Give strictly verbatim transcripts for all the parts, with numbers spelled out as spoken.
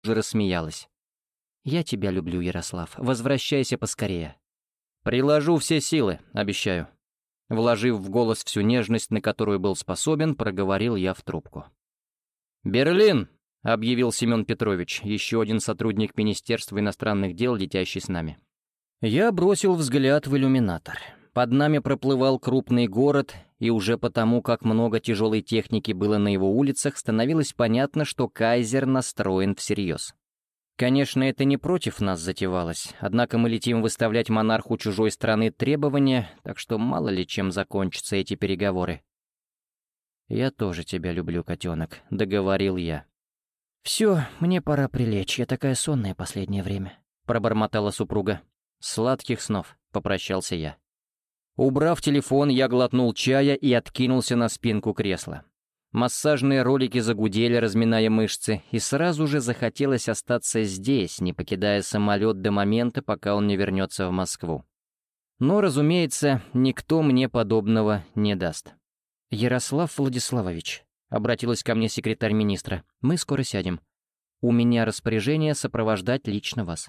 же рассмеялась. «Я тебя люблю, Ярослав. Возвращайся поскорее». «Приложу все силы, обещаю». Вложив в голос всю нежность, на которую был способен, проговорил я в трубку. «Берлин!» — объявил Семен Петрович, еще один сотрудник Министерства иностранных дел, летящий с нами. Я бросил взгляд в иллюминатор. Под нами проплывал крупный город, и уже потому, как много тяжелой техники было на его улицах, становилось понятно, что кайзер настроен всерьез. Конечно, это не против нас затевалось, однако мы летим выставлять монарху чужой страны требования, так что мало ли чем закончатся эти переговоры. «Я тоже тебя люблю, котенок», — договорил я. «Все, мне пора прилечь, я такая сонная последнее время», — пробормотала супруга. «Сладких снов», — попрощался я. Убрав телефон, я глотнул чая и откинулся на спинку кресла. Массажные ролики загудели, разминая мышцы, и сразу же захотелось остаться здесь, не покидая самолет до момента, пока он не вернется в Москву. Но, разумеется, никто мне подобного не даст. «Ярослав Владиславович», — обратилась ко мне секретарь министра, — «мы скоро сядем. У меня распоряжение сопровождать лично вас».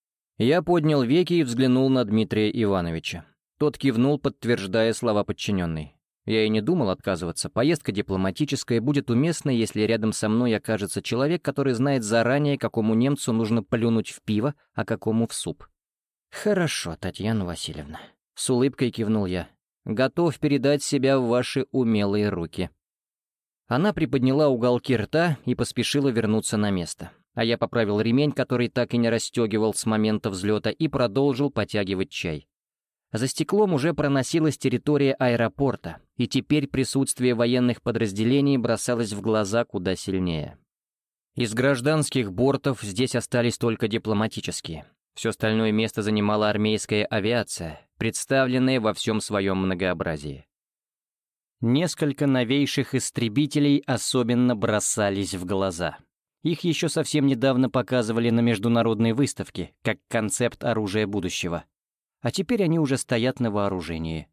Я поднял веки и взглянул на Дмитрия Ивановича. Тот кивнул, подтверждая слова подчиненной. Я и не думал отказываться. Поездка дипломатическая, будет уместна, если рядом со мной окажется человек, который знает заранее, какому немцу нужно плюнуть в пиво, а какому в суп. «Хорошо, Татьяна Васильевна», — с улыбкой кивнул я. «Готов передать себя в ваши умелые руки». Она приподняла уголки рта и поспешила вернуться на место. А я поправил ремень, который так и не расстегивал с момента взлета, и продолжил потягивать чай. За стеклом уже проносилась территория аэропорта, и теперь присутствие военных подразделений бросалось в глаза куда сильнее. Из гражданских бортов здесь остались только дипломатические. Все остальное место занимала армейская авиация, представленная во всем своем многообразии. Несколько новейших истребителей особенно бросались в глаза. Их еще совсем недавно показывали на международной выставке, как концепт оружия будущего. А теперь они уже стоят на вооружении.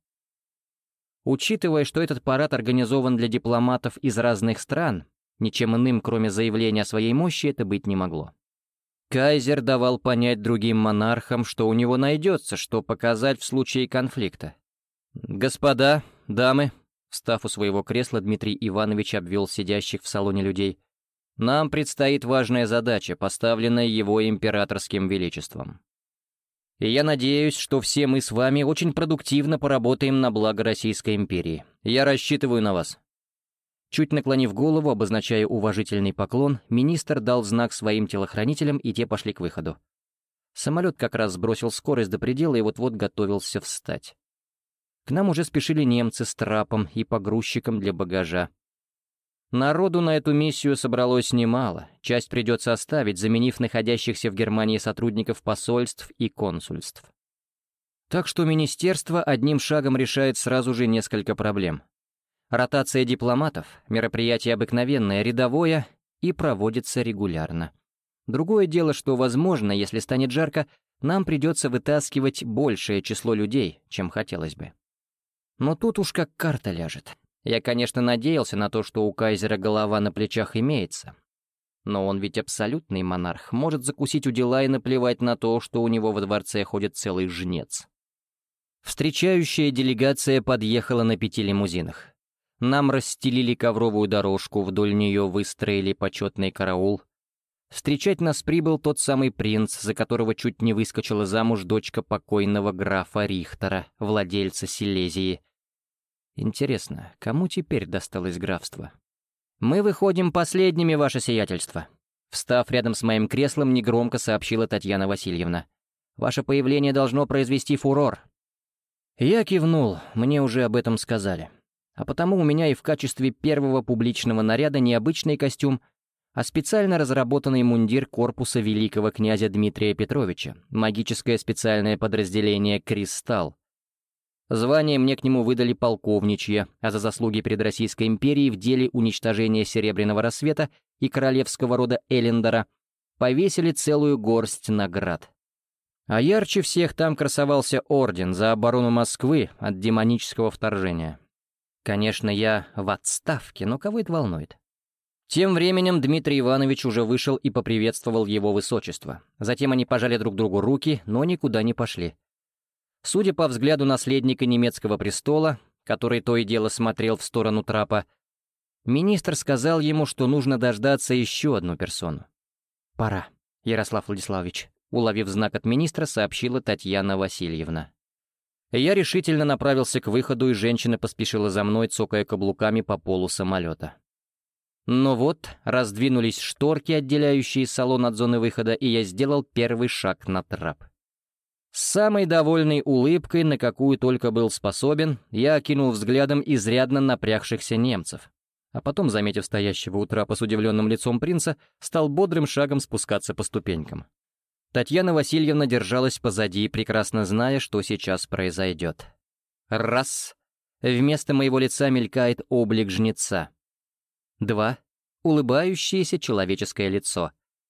Учитывая, что этот парад организован для дипломатов из разных стран, ничем иным, кроме заявления о своей мощи, это быть не могло. Кайзер давал понять другим монархам, что у него найдется, что показать в случае конфликта. «Господа, дамы», встав у своего кресла, Дмитрий Иванович обвел сидящих в салоне людей, «нам предстоит важная задача, поставленная его императорским величеством. И я надеюсь, что все мы с вами очень продуктивно поработаем на благо Российской империи. Я рассчитываю на вас». Чуть наклонив голову, обозначая уважительный поклон, министр дал знак своим телохранителям, и те пошли к выходу. Самолет как раз сбросил скорость до предела и вот-вот готовился встать. К нам уже спешили немцы с трапом и погрузчиком для багажа. Народу на эту миссию собралось немало, часть придется оставить, заменив находящихся в Германии сотрудников посольств и консульств. Так что министерство одним шагом решает сразу же несколько проблем. Ротация дипломатов — мероприятие обыкновенное, рядовое и проводится регулярно. Другое дело, что, возможно, если станет жарко, нам придется вытаскивать большее число людей, чем хотелось бы. Но тут уж как карта ляжет. Я, конечно, надеялся на то, что у кайзера голова на плечах имеется. Но он ведь абсолютный монарх, может закусить у дела и наплевать на то, что у него во дворце ходит целый жнец. Встречающая делегация подъехала на пяти лимузинах. Нам расстелили ковровую дорожку, вдоль нее выстроили почетный караул. Встречать нас прибыл тот самый принц, за которого чуть не выскочила замуж дочка покойного графа Рихтера, владельца Силезии. Интересно, кому теперь досталось графство? «Мы выходим последними, ваше сиятельство», — встав рядом с моим креслом, негромко сообщила Татьяна Васильевна. «Ваше появление должно произвести фурор». Я кивнул, мне уже об этом сказали. А потому у меня и в качестве первого публичного наряда не обычный костюм, а специально разработанный мундир корпуса великого князя Дмитрия Петровича, магическое специальное подразделение «Кристалл». Звание мне к нему выдали полковничье, а за заслуги перед Российской империей в деле уничтожения Серебряного рассвета и королевского рода Эллендера повесили целую горсть наград. А ярче всех там красовался орден за оборону Москвы от демонического вторжения. Конечно, я в отставке, но кого это волнует? Тем временем Дмитрий Иванович уже вышел и поприветствовал его высочество. Затем они пожали друг другу руки, но никуда не пошли. Судя по взгляду наследника немецкого престола, который то и дело смотрел в сторону трапа, министр сказал ему, что нужно дождаться еще одну персону. «Пора, Ярослав Владиславович», — уловив знак от министра, сообщила Татьяна Васильевна. Я решительно направился к выходу, и женщина поспешила за мной, цокая каблуками по полу самолета. Но вот раздвинулись шторки, отделяющие салон от зоны выхода, и я сделал первый шаг на трап. С самой довольной улыбкой, на какую только был способен, я окинул взглядом изрядно напрягшихся немцев, а потом, заметив стоящего у трапа с удивленным лицом принца, стал бодрым шагом спускаться по ступенькам. Татьяна Васильевна держалась позади, прекрасно зная, что сейчас произойдет. Раз. Вместо моего лица мелькает облик жнеца. Два. Улыбающееся человеческое лицо.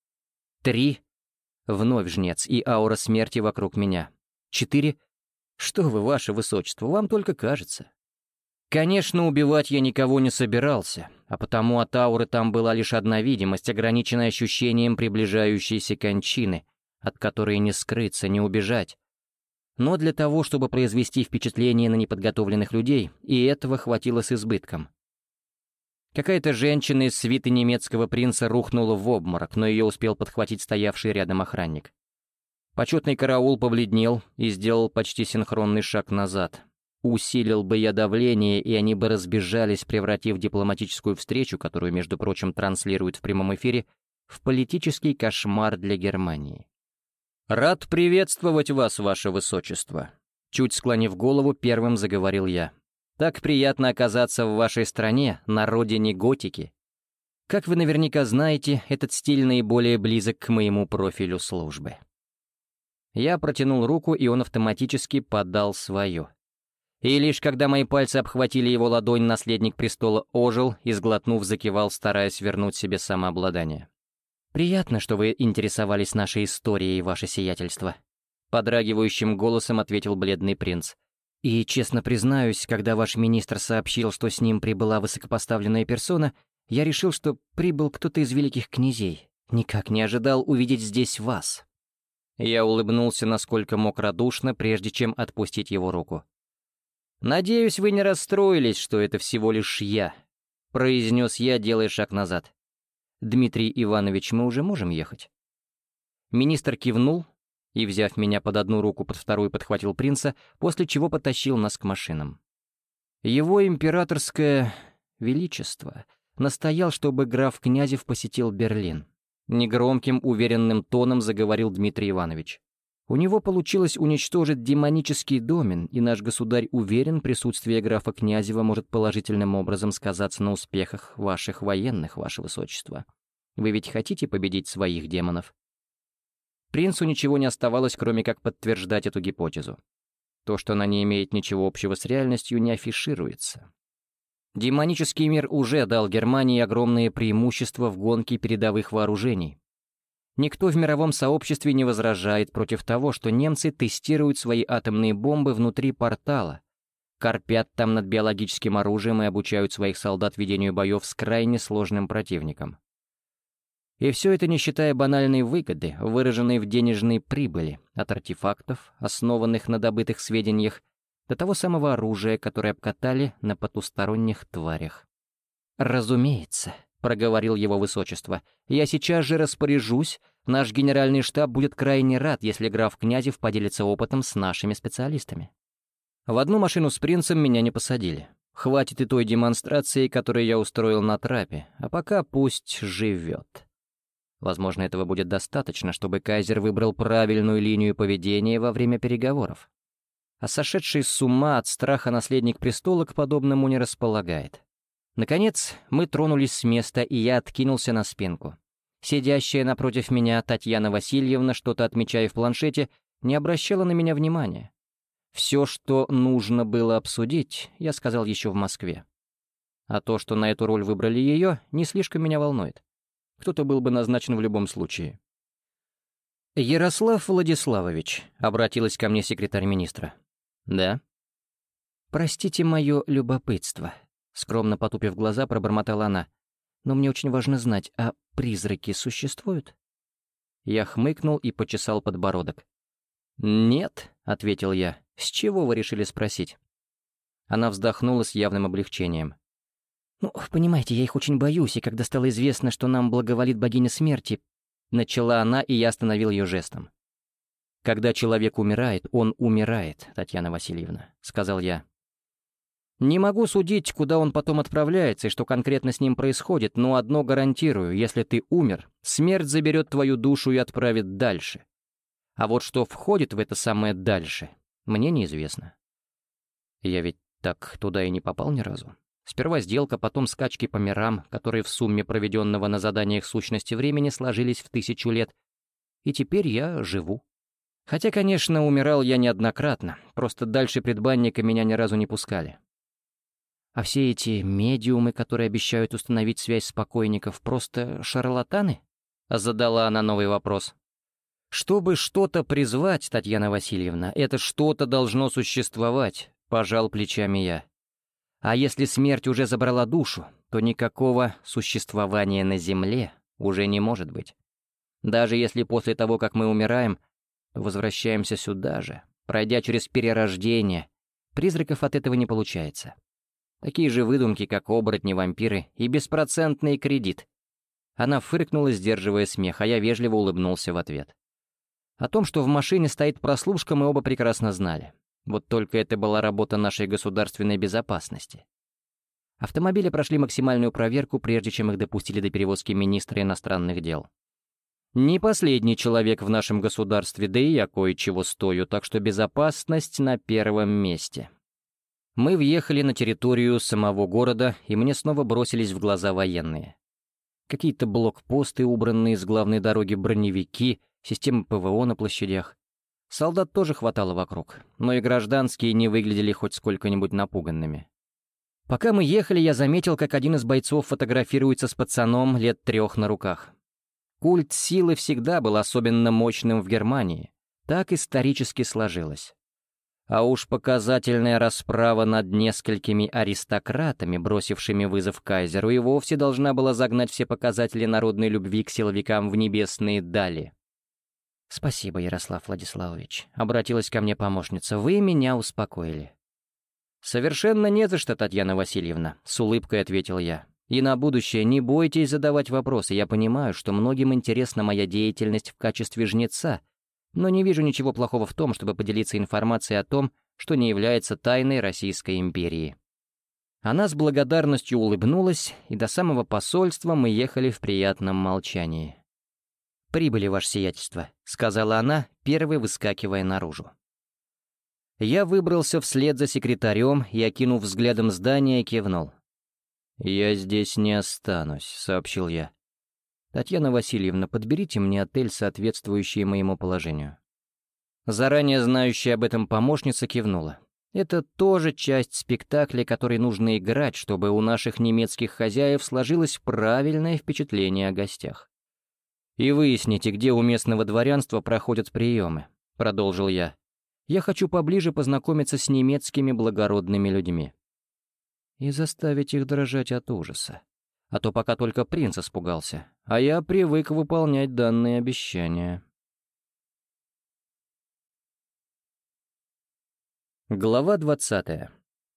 Три. Вновь жнец и аура смерти вокруг меня. Четыре. Что вы, ваше высочество, вам только кажется. Конечно, убивать я никого не собирался, а потому от ауры там была лишь одна видимость, ограниченная ощущением приближающейся кончины, от которой не скрыться, не убежать. Но для того, чтобы произвести впечатление на неподготовленных людей, и этого хватило с избытком. Какая-то женщина из свиты немецкого принца рухнула в обморок, но ее успел подхватить стоявший рядом охранник. Почетный караул побледнел и сделал почти синхронный шаг назад. Усилил бы я давление, и они бы разбежались, превратив дипломатическую встречу, которую, между прочим, транслируют в прямом эфире, в политический кошмар для Германии. «Рад приветствовать вас, ваше высочество», — чуть склонив голову, первым заговорил я. «Так приятно оказаться в вашей стране, на родине готики. Как вы наверняка знаете, этот стиль наиболее близок к моему профилю службы». Я протянул руку, и он автоматически подал свою. И лишь когда мои пальцы обхватили его ладонь, наследник престола ожил и, сглотнув, закивал, стараясь вернуть себе самообладание. «Приятно, что вы интересовались нашей историей, ваше сиятельство», — подрагивающим голосом ответил бледный принц. «И, честно признаюсь, когда ваш министр сообщил, что с ним прибыла высокопоставленная персона, я решил, что прибыл кто-то из великих князей. Никак не ожидал увидеть здесь вас». Я улыбнулся, насколько мог радушно, прежде чем отпустить его руку. «Надеюсь, вы не расстроились, что это всего лишь я», — произнес я, делая шаг назад. «Дмитрий Иванович, мы уже можем ехать?» Министр кивнул и, взяв меня под одну руку, под вторую подхватил принца, после чего потащил нас к машинам. Его императорское величество настоял, чтобы граф Князев посетил Берлин. Негромким, уверенным тоном заговорил Дмитрий Иванович. У него получилось уничтожить демонический домен, и наш государь уверен, присутствие графа Князева может положительным образом сказаться на успехах ваших военных, ваше высочество. Вы ведь хотите победить своих демонов?» Принцу ничего не оставалось, кроме как подтверждать эту гипотезу. То, что она не имеет ничего общего с реальностью, не афишируется. Демонический мир уже дал Германии огромные преимущества в гонке передовых вооружений. Никто в мировом сообществе не возражает против того, что немцы тестируют свои атомные бомбы внутри портала, корпят там над биологическим оружием и обучают своих солдат ведению боев с крайне сложным противником. И все это не считая банальной выгоды, выраженной в денежной прибыли от артефактов, основанных на добытых сведениях, до того самого оружия, которое обкатали на потусторонних тварях. «Разумеется», — проговорил его высочество, — «я сейчас же распоряжусь, наш генеральный штаб будет крайне рад, если граф Князев поделится опытом с нашими специалистами». В одну машину с принцем меня не посадили. Хватит и той демонстрации, которую я устроил на трапе, а пока пусть живет. Возможно, этого будет достаточно, чтобы кайзер выбрал правильную линию поведения во время переговоров. А сошедший с ума от страха наследник престола к подобному не располагает. Наконец, мы тронулись с места, и я откинулся на спинку. Сидящая напротив меня Татьяна Васильевна, что-то отмечая в планшете, не обращала на меня внимания. Все, что нужно было обсудить, я сказал еще в Москве. А то, что на эту роль выбрали ее, не слишком меня волнует. Кто-то был бы назначен в любом случае. «Ярослав Владиславович», — обратилась ко мне секретарь министра. «Да?» «Простите мое любопытство», — скромно потупив глаза, пробормотала она. Но мне очень важно знать, а призраки существуют?» Я хмыкнул и почесал подбородок. «Нет», — ответил я. «С чего вы решили спросить?» Она вздохнула с явным облегчением. «Ну, понимаете, я их очень боюсь, и когда стало известно, что нам благоволит богиня смерти...» Начала она, и я остановил ее жестом. «Когда человек умирает, он умирает, Татьяна Васильевна», — сказал я. «Не могу судить, куда он потом отправляется и что конкретно с ним происходит, но одно гарантирую, если ты умер, смерть заберет твою душу и отправит дальше. А вот что входит в это самое «дальше», мне неизвестно. Я ведь так туда и не попал ни разу. Сперва сделка, потом скачки по мирам, которые в сумме проведенного на заданиях сущности времени сложились в тысячу лет. И теперь я живу. Хотя, конечно, умирал я неоднократно, просто дальше предбанника меня ни разу не пускали. А все эти медиумы, которые обещают установить связь с покойников, просто шарлатаны? Задала она новый вопрос. Чтобы что-то призвать, Татьяна Васильевна, это что-то должно существовать, пожал плечами я. А если смерть уже забрала душу, то никакого существования на Земле уже не может быть. Даже если после того, как мы умираем, то возвращаемся сюда же, пройдя через перерождение, призраков от этого не получается. Такие же выдумки, как оборотни, вампиры и беспроцентный кредит. Она фыркнула, сдерживая смех, а я вежливо улыбнулся в ответ. О том, что в машине стоит прослушка, мы оба прекрасно знали. Вот только это была работа нашей государственной безопасности. Автомобили прошли максимальную проверку, прежде чем их допустили до перевозки министра иностранных дел. Не последний человек в нашем государстве, да и я кое-чего стою, так что безопасность на первом месте. Мы въехали на территорию самого города, и мне снова бросились в глаза военные. Какие-то блокпосты, убранные с главной дороги броневики, системы ПВО на площадях. Солдат тоже хватало вокруг, но и гражданские не выглядели хоть сколько-нибудь напуганными. Пока мы ехали, я заметил, как один из бойцов фотографируется с пацаном лет трех на руках. Культ силы всегда был особенно мощным в Германии. Так исторически сложилось. А уж показательная расправа над несколькими аристократами, бросившими вызов кайзеру, и вовсе должна была загнать все показатели народной любви к силовикам в небесные дали. «Спасибо, Ярослав Владиславович», — обратилась ко мне помощница, — «вы меня успокоили». «Совершенно не за что, Татьяна Васильевна», — с улыбкой ответил я. «И на будущее не бойтесь задавать вопросы, я понимаю, что многим интересна моя деятельность в качестве жнеца, но не вижу ничего плохого в том, чтобы поделиться информацией о том, что не является тайной Российской империи». Она с благодарностью улыбнулась, и до самого посольства мы ехали в приятном молчании. «Прибыли, ваше сиятельство», — сказала она, первой выскакивая наружу. Я выбрался вслед за секретарем и, окинув взглядом здание, кивнул. «Я здесь не останусь», — сообщил я. «Татьяна Васильевна, подберите мне отель, соответствующий моему положению». Заранее знающая об этом помощница кивнула. Это тоже часть спектакля, который нужно играть, чтобы у наших немецких хозяев сложилось правильное впечатление о гостях. «И выясните, где у местного дворянства проходят приемы», — продолжил я. «Я хочу поближе познакомиться с немецкими благородными людьми. И заставить их дрожать от ужаса. А то пока только принц испугался, а я привык выполнять данные обещания». Глава двадцатая.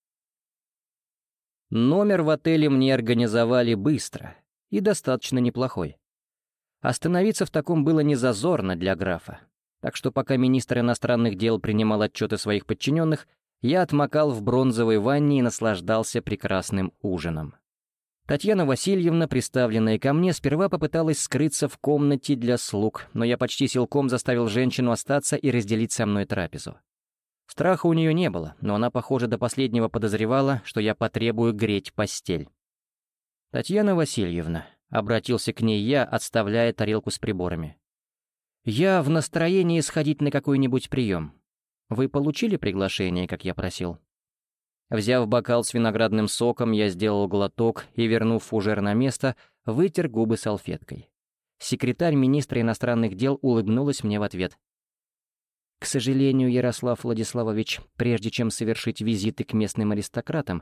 Номер в отеле мне организовали быстро и достаточно неплохой. Остановиться в таком было не зазорно для графа, так что пока министр иностранных дел принимал отчеты своих подчиненных, я отмокал в бронзовой ванне и наслаждался прекрасным ужином. Татьяна Васильевна, приставленная ко мне, сперва попыталась скрыться в комнате для слуг, но я почти силком заставил женщину остаться и разделить со мной трапезу. Страха у нее не было, но она, похоже, до последнего подозревала, что я потребую греть постель. «Татьяна Васильевна», — обратился к ней я, отставляя тарелку с приборами. «Я в настроении сходить на какой-нибудь прием. Вы получили приглашение, как я просил?» Взяв бокал с виноградным соком, я сделал глоток и, вернув фужер на место, вытер губы салфеткой. Секретарь министра иностранных дел улыбнулась мне в ответ. «К сожалению, Ярослав Владиславович, прежде чем совершить визиты к местным аристократам,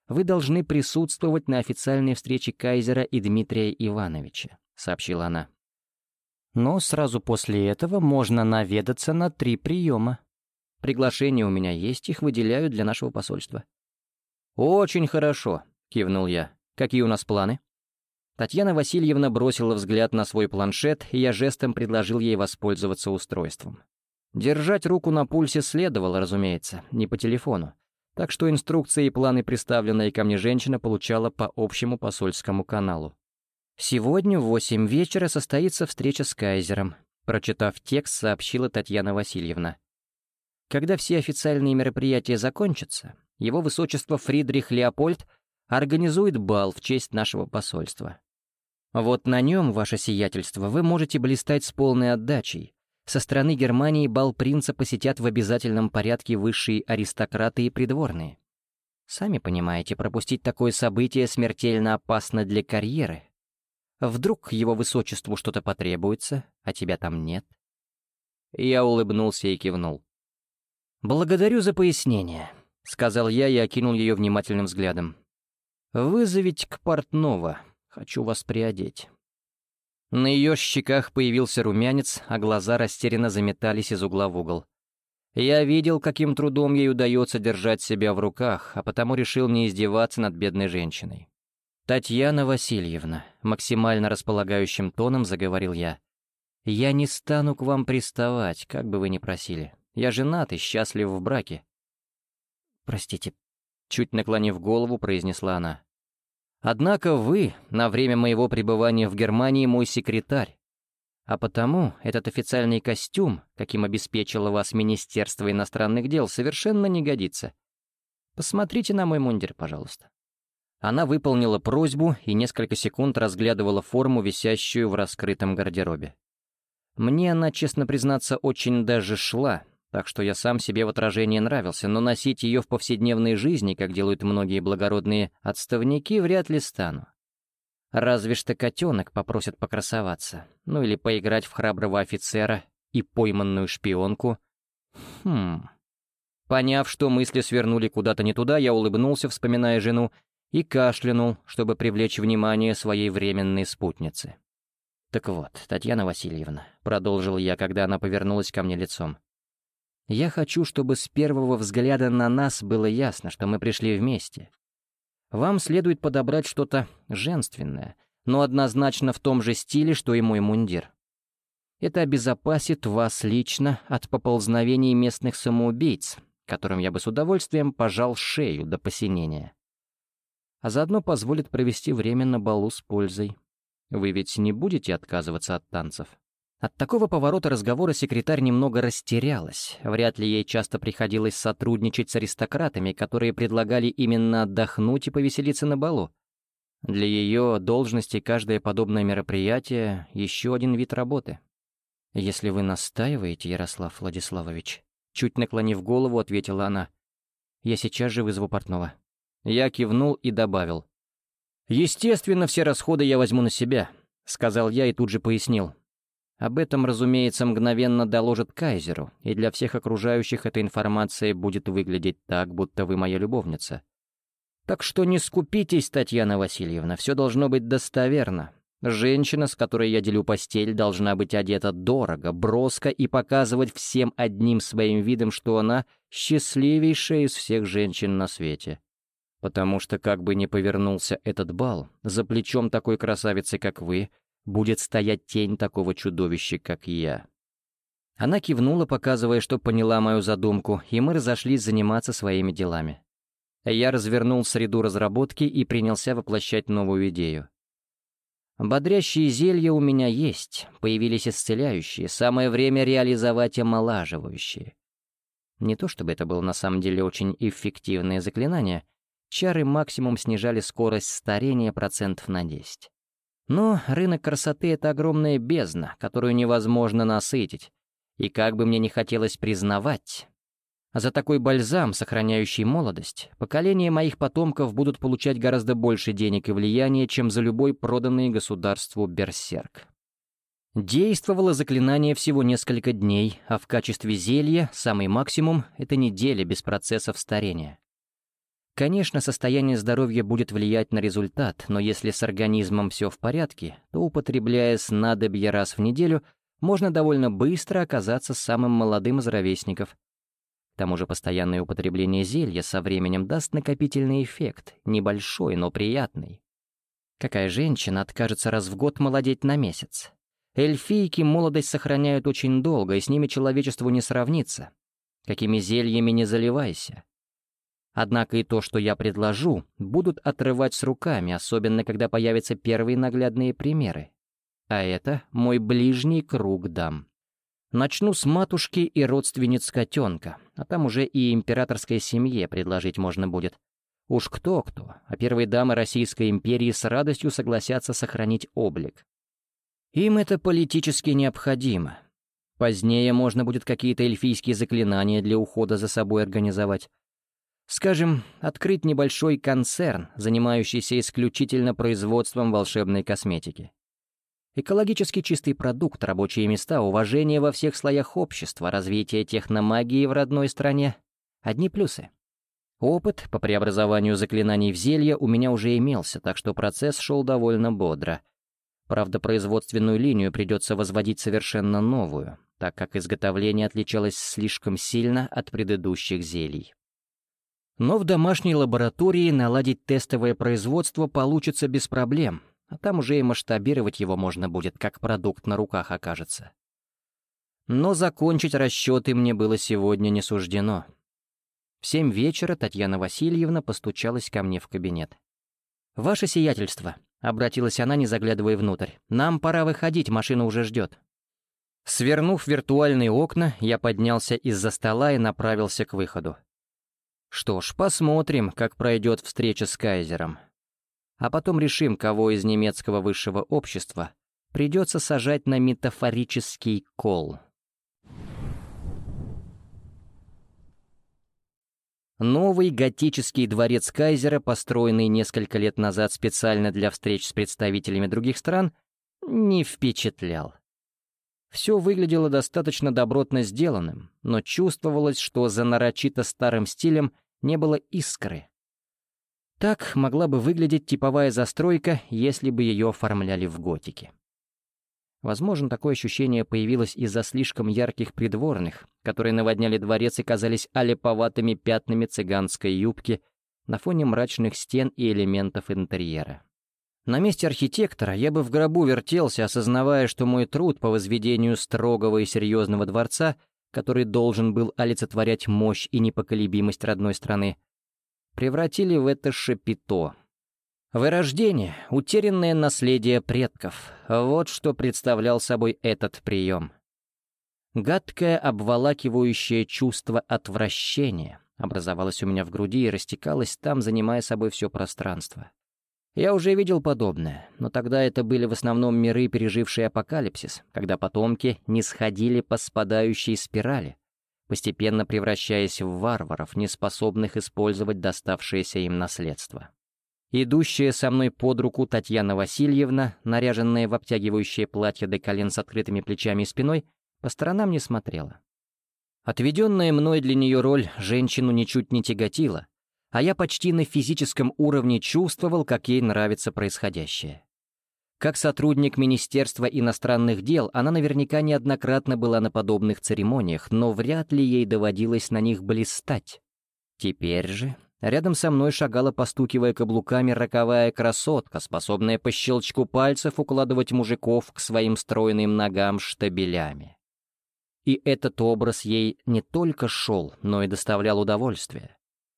вы должны присутствовать на официальной встрече кайзера и Дмитрия Ивановича», — сообщила она. «Но сразу после этого можно наведаться на три приема. Приглашения у меня есть, их выделяют для нашего посольства». «Очень хорошо», — кивнул я. «Какие у нас планы?» Татьяна Васильевна бросила взгляд на свой планшет, и я жестом предложил ей воспользоваться устройством. Держать руку на пульсе следовало, разумеется, не по телефону. Так что инструкции и планы, представленные ко мне женщина, получала по общему посольскому каналу. «Сегодня в восемь вечера состоится встреча с кайзером», прочитав текст, сообщила Татьяна Васильевна. «Когда все официальные мероприятия закончатся, его высочество Фридрих Леопольд организует бал в честь нашего посольства. Вот на нем, ваше сиятельство, вы можете блистать с полной отдачей. Со стороны Германии бал принца посетят в обязательном порядке высшие аристократы и придворные. Сами понимаете, пропустить такое событие смертельно опасно для карьеры. Вдруг его высочеству что-то потребуется, а тебя там нет?» Я улыбнулся и кивнул. «Благодарю за пояснение», — сказал я и окинул ее внимательным взглядом. «Вызовите к портного, хочу вас приодеть». На ее щеках появился румянец, а глаза растерянно заметались из угла в угол. Я видел, каким трудом ей удается держать себя в руках, а потому решил не издеваться над бедной женщиной. «Татьяна Васильевна», — максимально располагающим тоном заговорил я, — «я не стану к вам приставать, как бы вы ни просили. Я женат и счастлив в браке». «Простите», — чуть наклонив голову, произнесла она. «Однако вы на время моего пребывания в Германии мой секретарь, а потому этот официальный костюм, каким обеспечило вас Министерство иностранных дел, совершенно не годится. Посмотрите на мой мундир, пожалуйста». Она выполнила просьбу и несколько секунд разглядывала форму, висящую в раскрытом гардеробе. Мне она, честно признаться, очень даже шла, так что я сам себе в отражении нравился, но носить ее в повседневной жизни, как делают многие благородные отставники, вряд ли стану. Разве что котенок попросит покрасоваться, ну или поиграть в храброго офицера и пойманную шпионку. Хм... Поняв, что мысли свернули куда-то не туда, я улыбнулся, вспоминая жену, и кашлянул, чтобы привлечь внимание своей временной спутницы. «Так вот, Татьяна Васильевна», — продолжил я, когда она повернулась ко мне лицом, — «я хочу, чтобы с первого взгляда на нас было ясно, что мы пришли вместе. Вам следует подобрать что-то женственное, но однозначно в том же стиле, что и мой мундир. Это обезопасит вас лично от поползновений местных самоубийц, которым я бы с удовольствием пожал шею до посинения. А заодно позволит провести время на балу с пользой. Вы ведь не будете отказываться от танцев?» От такого поворота разговора секретарь немного растерялась. Вряд ли ей часто приходилось сотрудничать с аристократами, которые предлагали именно отдохнуть и повеселиться на балу. Для ее должности каждое подобное мероприятие — еще один вид работы. «Если вы настаиваете, Ярослав Владиславович», — чуть наклонив голову, ответила она, — «я сейчас же вызову портного». Я кивнул и добавил. «Естественно, все расходы я возьму на себя», — сказал я и тут же пояснил. «Об этом, разумеется, мгновенно доложат кайзеру, и для всех окружающих эта информация будет выглядеть так, будто вы моя любовница. Так что не скупитесь, Татьяна Васильевна, все должно быть достоверно. Женщина, с которой я делю постель, должна быть одета дорого, броско и показывать всем одним своим видом, что она счастливейшая из всех женщин на свете. Потому что, как бы ни повернулся этот бал, за плечом такой красавицы, как вы, будет стоять тень такого чудовища, как я». Она кивнула, показывая, что поняла мою задумку, и мы разошлись заниматься своими делами. Я развернул среду разработки и принялся воплощать новую идею. Бодрящие зелья у меня есть, появились исцеляющие, самое время реализовать омолаживающие. Не то чтобы это было на самом деле очень эффективное заклинание, чары максимум снижали скорость старения процентов на десять. Но рынок красоты — это огромная бездна, которую невозможно насытить. И как бы мне ни хотелось признавать, за такой бальзам, сохраняющий молодость, поколения моих потомков будут получать гораздо больше денег и влияния, чем за любой проданный государству берсерк. Действовало заклинание всего несколько дней, а в качестве зелья самый максимум — это неделя без процессов старения. Конечно, состояние здоровья будет влиять на результат, но если с организмом все в порядке, то, употребляя снадобье раз в неделю, можно довольно быстро оказаться самым молодым из ровесников. К тому же постоянное употребление зелья со временем даст накопительный эффект, небольшой, но приятный. Какая женщина откажется раз в год молодеть на месяц? Эльфийки молодость сохраняют очень долго, и с ними человечеству не сравнится. Какими зельями не заливайся. Однако и то, что я предложу, будут отрывать с руками, особенно когда появятся первые наглядные примеры. А это мой ближний круг дам. Начну с матушки и родственниц котенка, а там уже и императорской семье предложить можно будет. Уж кто-кто, а первые дамы Российской империи с радостью согласятся сохранить облик. Им это политически необходимо. Позднее можно будет какие-то эльфийские заклинания для ухода за собой организовать. Скажем, открыть небольшой концерн, занимающийся исключительно производством волшебной косметики. Экологически чистый продукт, рабочие места, уважение во всех слоях общества, развитие техномагии в родной стране — одни плюсы. Опыт по преобразованию заклинаний в зелья у меня уже имелся, так что процесс шел довольно бодро. Правда, производственную линию придется возводить совершенно новую, так как изготовление отличалось слишком сильно от предыдущих зелий. Но в домашней лаборатории наладить тестовое производство получится без проблем, а там уже и масштабировать его можно будет, как продукт на руках окажется. Но закончить расчеты мне было сегодня не суждено. В семь вечера Татьяна Васильевна постучалась ко мне в кабинет. «Ваше сиятельство», — обратилась она, не заглядывая внутрь, — «нам пора выходить, машина уже ждет». Свернув виртуальные окна, я поднялся из-за стола и направился к выходу. Что ж, посмотрим, как пройдет встреча с кайзером. А потом решим, кого из немецкого высшего общества придется сажать на метафорический кол. Новый готический дворец кайзера, построенный несколько лет назад специально для встреч с представителями других стран, не впечатлял. Все выглядело достаточно добротно сделанным, но чувствовалось, что за нарочито старым стилем не было искры. Так могла бы выглядеть типовая застройка, если бы ее оформляли в готике. Возможно, такое ощущение появилось из-за слишком ярких придворных, которые наводняли дворец и казались аляповатыми пятнами цыганской юбки на фоне мрачных стен и элементов интерьера. На месте архитектора я бы в гробу вертелся, осознавая, что мой труд по возведению строгого и серьезного дворца, который должен был олицетворять мощь и непоколебимость родной страны, превратили в это шапито. Вырождение, утерянное наследие предков — вот что представлял собой этот прием. Гадкое, обволакивающее чувство отвращения образовалось у меня в груди и растекалось там, занимая собой все пространство. Я уже видел подобное, но тогда это были в основном миры, пережившие апокалипсис, когда потомки не сходили по спадающей спирали, постепенно превращаясь в варваров, не способных использовать доставшееся им наследство. Идущая со мной под руку Татьяна Васильевна, наряженная в обтягивающее платье до колен с открытыми плечами и спиной, по сторонам не смотрела. Отведенная мной для нее роль женщину ничуть не тяготила, а я почти на физическом уровне чувствовал, как ей нравится происходящее. Как сотрудник Министерства иностранных дел, она наверняка неоднократно была на подобных церемониях, но вряд ли ей доводилось на них блистать. Теперь же рядом со мной шагала, постукивая каблуками, роковая красотка, способная по щелчку пальцев укладывать мужиков к своим стройным ногам штабелями. И этот образ ей не только шел, но и доставлял удовольствие.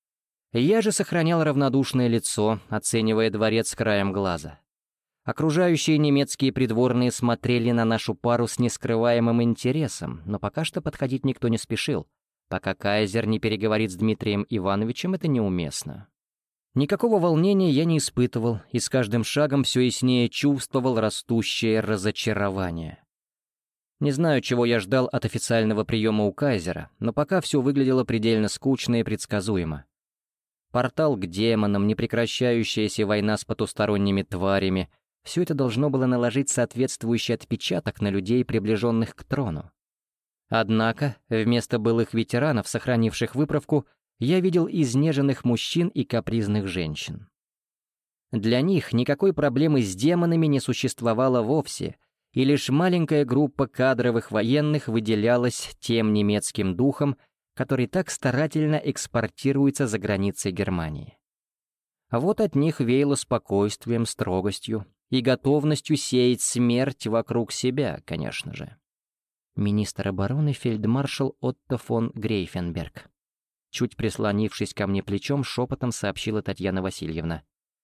Я же сохранял равнодушное лицо, оценивая дворец краем глаза. Окружающие немецкие придворные смотрели на нашу пару с нескрываемым интересом, но пока что подходить никто не спешил. Пока кайзер не переговорит с Дмитрием Ивановичем, это неуместно. Никакого волнения я не испытывал, и с каждым шагом все яснее чувствовал растущее разочарование. Не знаю, чего я ждал от официального приема у кайзера, но пока все выглядело предельно скучно и предсказуемо. Портал к демонам, непрекращающаяся война с потусторонними тварями — все это должно было наложить соответствующий отпечаток на людей, приближенных к трону. Однако, вместо былых ветеранов, сохранивших выправку, я видел изнеженных мужчин и капризных женщин. Для них никакой проблемы с демонами не существовало вовсе, и лишь маленькая группа кадровых военных выделялась тем немецким духом, который так старательно экспортируется за границей Германии. А вот от них веяло спокойствием, строгостью и готовностью сеять смерть вокруг себя, конечно же. Министр обороны фельдмаршал Отто фон Грейфенберг. Чуть прислонившись ко мне плечом, шепотом сообщила Татьяна Васильевна.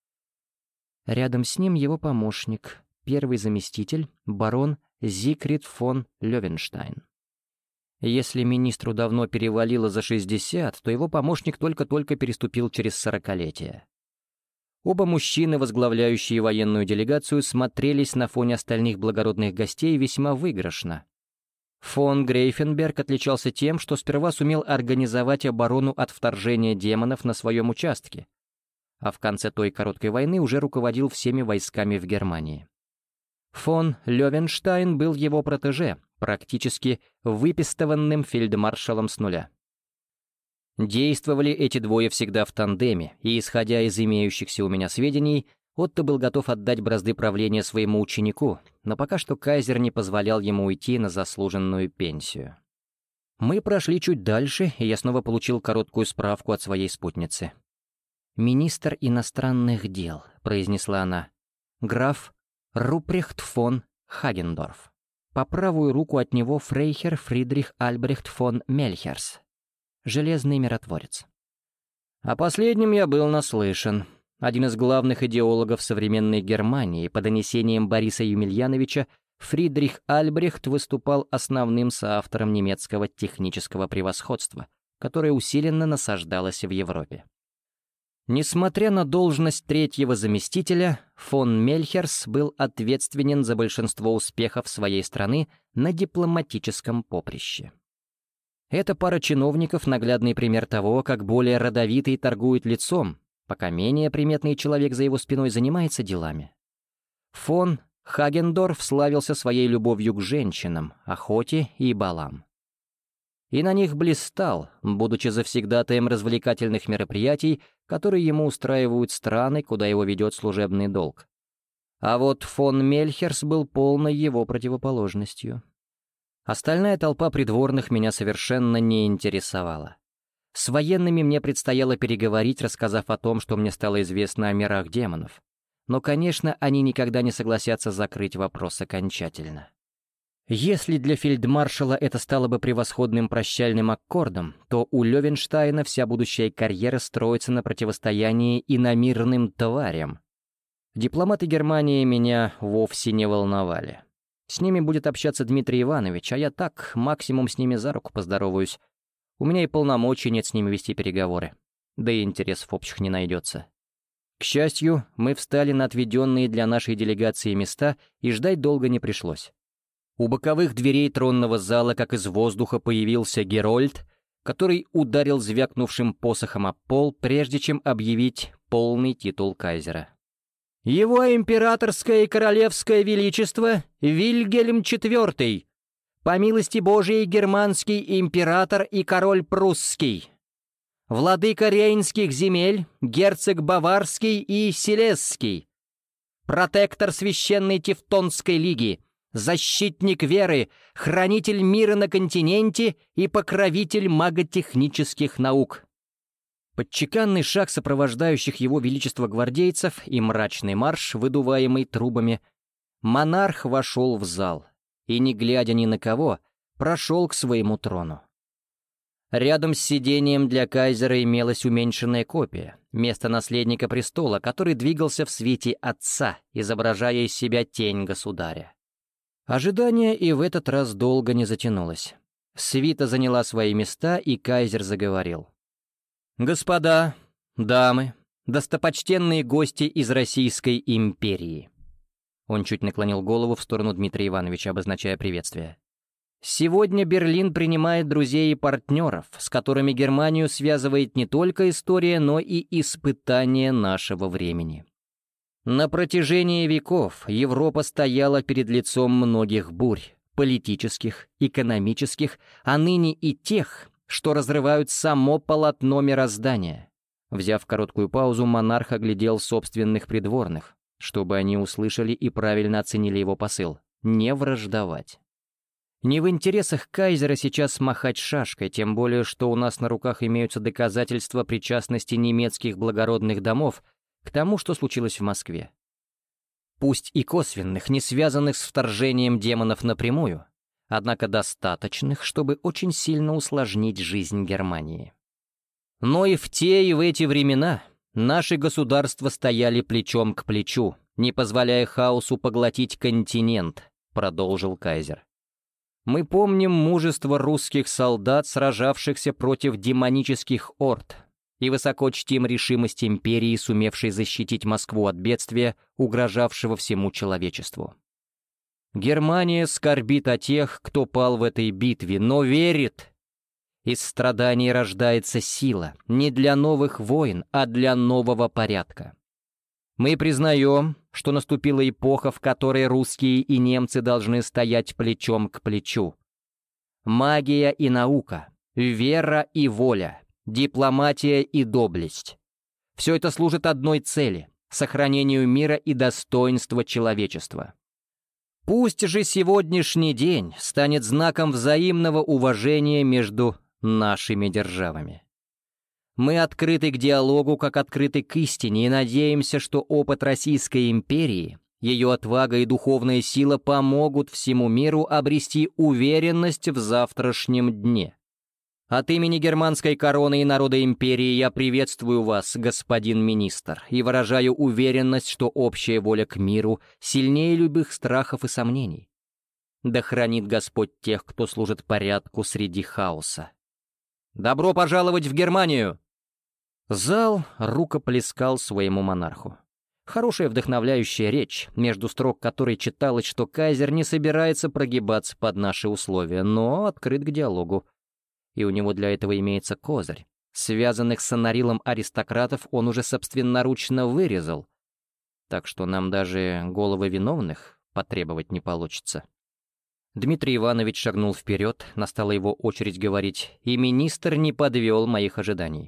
Рядом с ним его помощник, первый заместитель, барон Зигфрид фон Левенштайн. Если министру давно перевалило за шестьдесят, то его помощник только-только переступил через сорокалетие. Оба мужчины, возглавляющие военную делегацию, смотрелись на фоне остальных благородных гостей весьма выигрышно. Фон Грейфенберг отличался тем, что сперва сумел организовать оборону от вторжения демонов на своем участке, а в конце той короткой войны уже руководил всеми войсками в Германии. Фон Левенштайн был его протеже, практически выпистованным фельдмаршалом с нуля. Действовали эти двое всегда в тандеме, и, исходя из имеющихся у меня сведений, Отто был готов отдать бразды правления своему ученику, но пока что кайзер не позволял ему уйти на заслуженную пенсию. Мы прошли чуть дальше, и я снова получил короткую справку от своей спутницы. «Министр иностранных дел», — произнесла она, — «граф Рупрехт фон Хагендорф. По правую руку от него фрейхер Фридрих Альбрехт фон Мельхерс, железный миротворец». О последнем я был наслышан. Один из главных идеологов современной Германии, по донесениям Бориса Емельяновича, Фридрих Альбрехт выступал основным соавтором немецкого технического превосходства, которое усиленно насаждалось в Европе. Несмотря на должность третьего заместителя, фон Мельхерс был ответственен за большинство успехов своей страны на дипломатическом поприще. Эта пара чиновников — наглядный пример того, как более родовитый торгует лицом, пока менее приметный человек за его спиной занимается делами. Фон Хагендорф славился своей любовью к женщинам, охоте и балам. И на них блистал, будучи завсегдатаем развлекательных мероприятий, которые ему устраивают страны, куда его ведет служебный долг. А вот фон Мельхерс был полной его противоположностью. Остальная толпа придворных меня совершенно не интересовала. С военными мне предстояло переговорить, рассказав о том, что мне стало известно о мирах демонов. Но, конечно, они никогда не согласятся закрыть вопрос окончательно. Если для фельдмаршала это стало бы превосходным прощальным аккордом, то у Левенштайна вся будущая карьера строится на противостоянии иномирным тварям. Дипломаты Германии меня вовсе не волновали. С ними будет общаться Дмитрий Иванович, а я так максимум с ними за руку поздороваюсь. У меня и полномочий нет с ними вести переговоры, да и интересов общих не найдется. К счастью, мы встали на отведенные для нашей делегации места, и ждать долго не пришлось. У боковых дверей тронного зала, как из воздуха, появился Герольд, который ударил звякнувшим посохом об пол, прежде чем объявить полный титул кайзера. «Его императорское и королевское величество Вильгельм четвёртый, по милости Божией германский император и король прусский, владыка рейнских земель, герцог баварский и силезский, протектор священной Тевтонской лиги, защитник веры, хранитель мира на континенте и покровитель маготехнических наук». Под чеканный шаг сопровождающих его величество гвардейцев и мрачный марш, выдуваемый трубами, монарх вошел в зал и, не глядя ни на кого, прошел к своему трону. Рядом с сидением для кайзера имелась уменьшенная копия, место наследника престола, который двигался в свете отца, изображая из себя тень государя. Ожидание и в этот раз долго не затянулось. Свита заняла свои места, и кайзер заговорил. «Господа, дамы, достопочтенные гости из Российской империи». Он чуть наклонил голову в сторону Дмитрия Ивановича, обозначая приветствие. «Сегодня Берлин принимает друзей и партнеров, с которыми Германию связывает не только история, но и испытания нашего времени. На протяжении веков Европа стояла перед лицом многих бурь, политических, экономических, а ныне и тех, что разрывают само полотно мироздания». Взяв короткую паузу, монарх оглядел собственных придворных, чтобы они услышали и правильно оценили его посыл — не враждовать. Не в интересах кайзера сейчас махать шашкой, тем более, что у нас на руках имеются доказательства причастности немецких благородных домов к тому, что случилось в Москве. Пусть и косвенных, не связанных с вторжением демонов напрямую, однако достаточных, чтобы очень сильно усложнить жизнь Германии. Но и в те, и в эти времена наши государства стояли плечом к плечу, не позволяя хаосу поглотить континент, продолжил кайзер. Мы помним мужество русских солдат, сражавшихся против демонических орд, и высоко чтим решимость империи, сумевшей защитить Москву от бедствия, угрожавшего всему человечеству. Германия скорбит о тех, кто пал в этой битве, но верит. Из страданий рождается сила, не для новых войн, а для нового порядка. Мы признаем, что наступила эпоха, в которой русские и немцы должны стоять плечом к плечу. Магия и наука, вера и воля, дипломатия и доблесть. Все это служит одной цели — сохранению мира и достоинства человечества. Пусть же сегодняшний день станет знаком взаимного уважения между нашими державами. Мы открыты к диалогу, как открыты к истине, и надеемся, что опыт Российской империи, ее отвага и духовная сила помогут всему миру обрести уверенность в завтрашнем дне. От имени германской короны и народа империи я приветствую вас, господин министр, и выражаю уверенность, что общая воля к миру сильнее любых страхов и сомнений. Да хранит Господь тех, кто служит порядку среди хаоса. Добро пожаловать в Германию! Зал рукоплескал своему монарху. Хорошая вдохновляющая речь, между строк которой читалось, что кайзер не собирается прогибаться под наши условия, но открыт к диалогу. И у него для этого имеется козырь. Связанных с сонарилом аристократов он уже собственноручно вырезал. Так что нам даже головы виновных потребовать не получится. Дмитрий Иванович шагнул вперед, настала его очередь говорить, и министр не подвел моих ожиданий.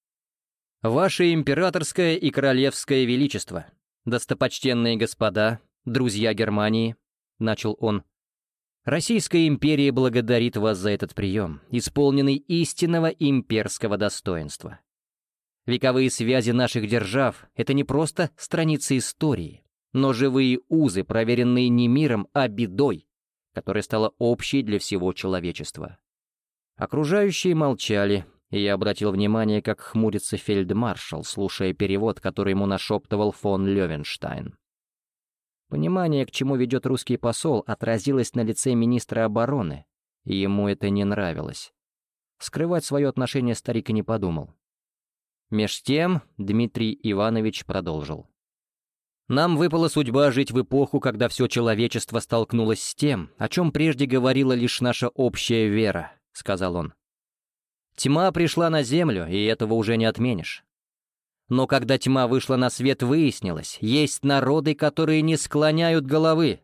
«Ваше императорское и королевское величество, достопочтенные господа, друзья Германии», — начал он, — «Российская империя благодарит вас за этот прием, исполненный истинного имперского достоинства. Вековые связи наших держав — это не просто страницы истории, но живые узы, проверенные не миром, а бедой, которая стала общей для всего человечества». Окружающие молчали, и я обратил внимание, как хмурится фельдмаршал, слушая перевод, который ему нашептывал фон Левенштайн. Понимание, к чему ведет русский посол, отразилось на лице министра обороны, и ему это не нравилось. Скрывать свое отношение старик и не подумал. Меж тем Дмитрий Иванович продолжил. «Нам выпала судьба жить в эпоху, когда все человечество столкнулось с тем, о чем прежде говорила лишь наша общая вера», — сказал он. «Тьма пришла на землю, и этого уже не отменишь. Но когда тьма вышла на свет, выяснилось, есть народы, которые не склоняют головы.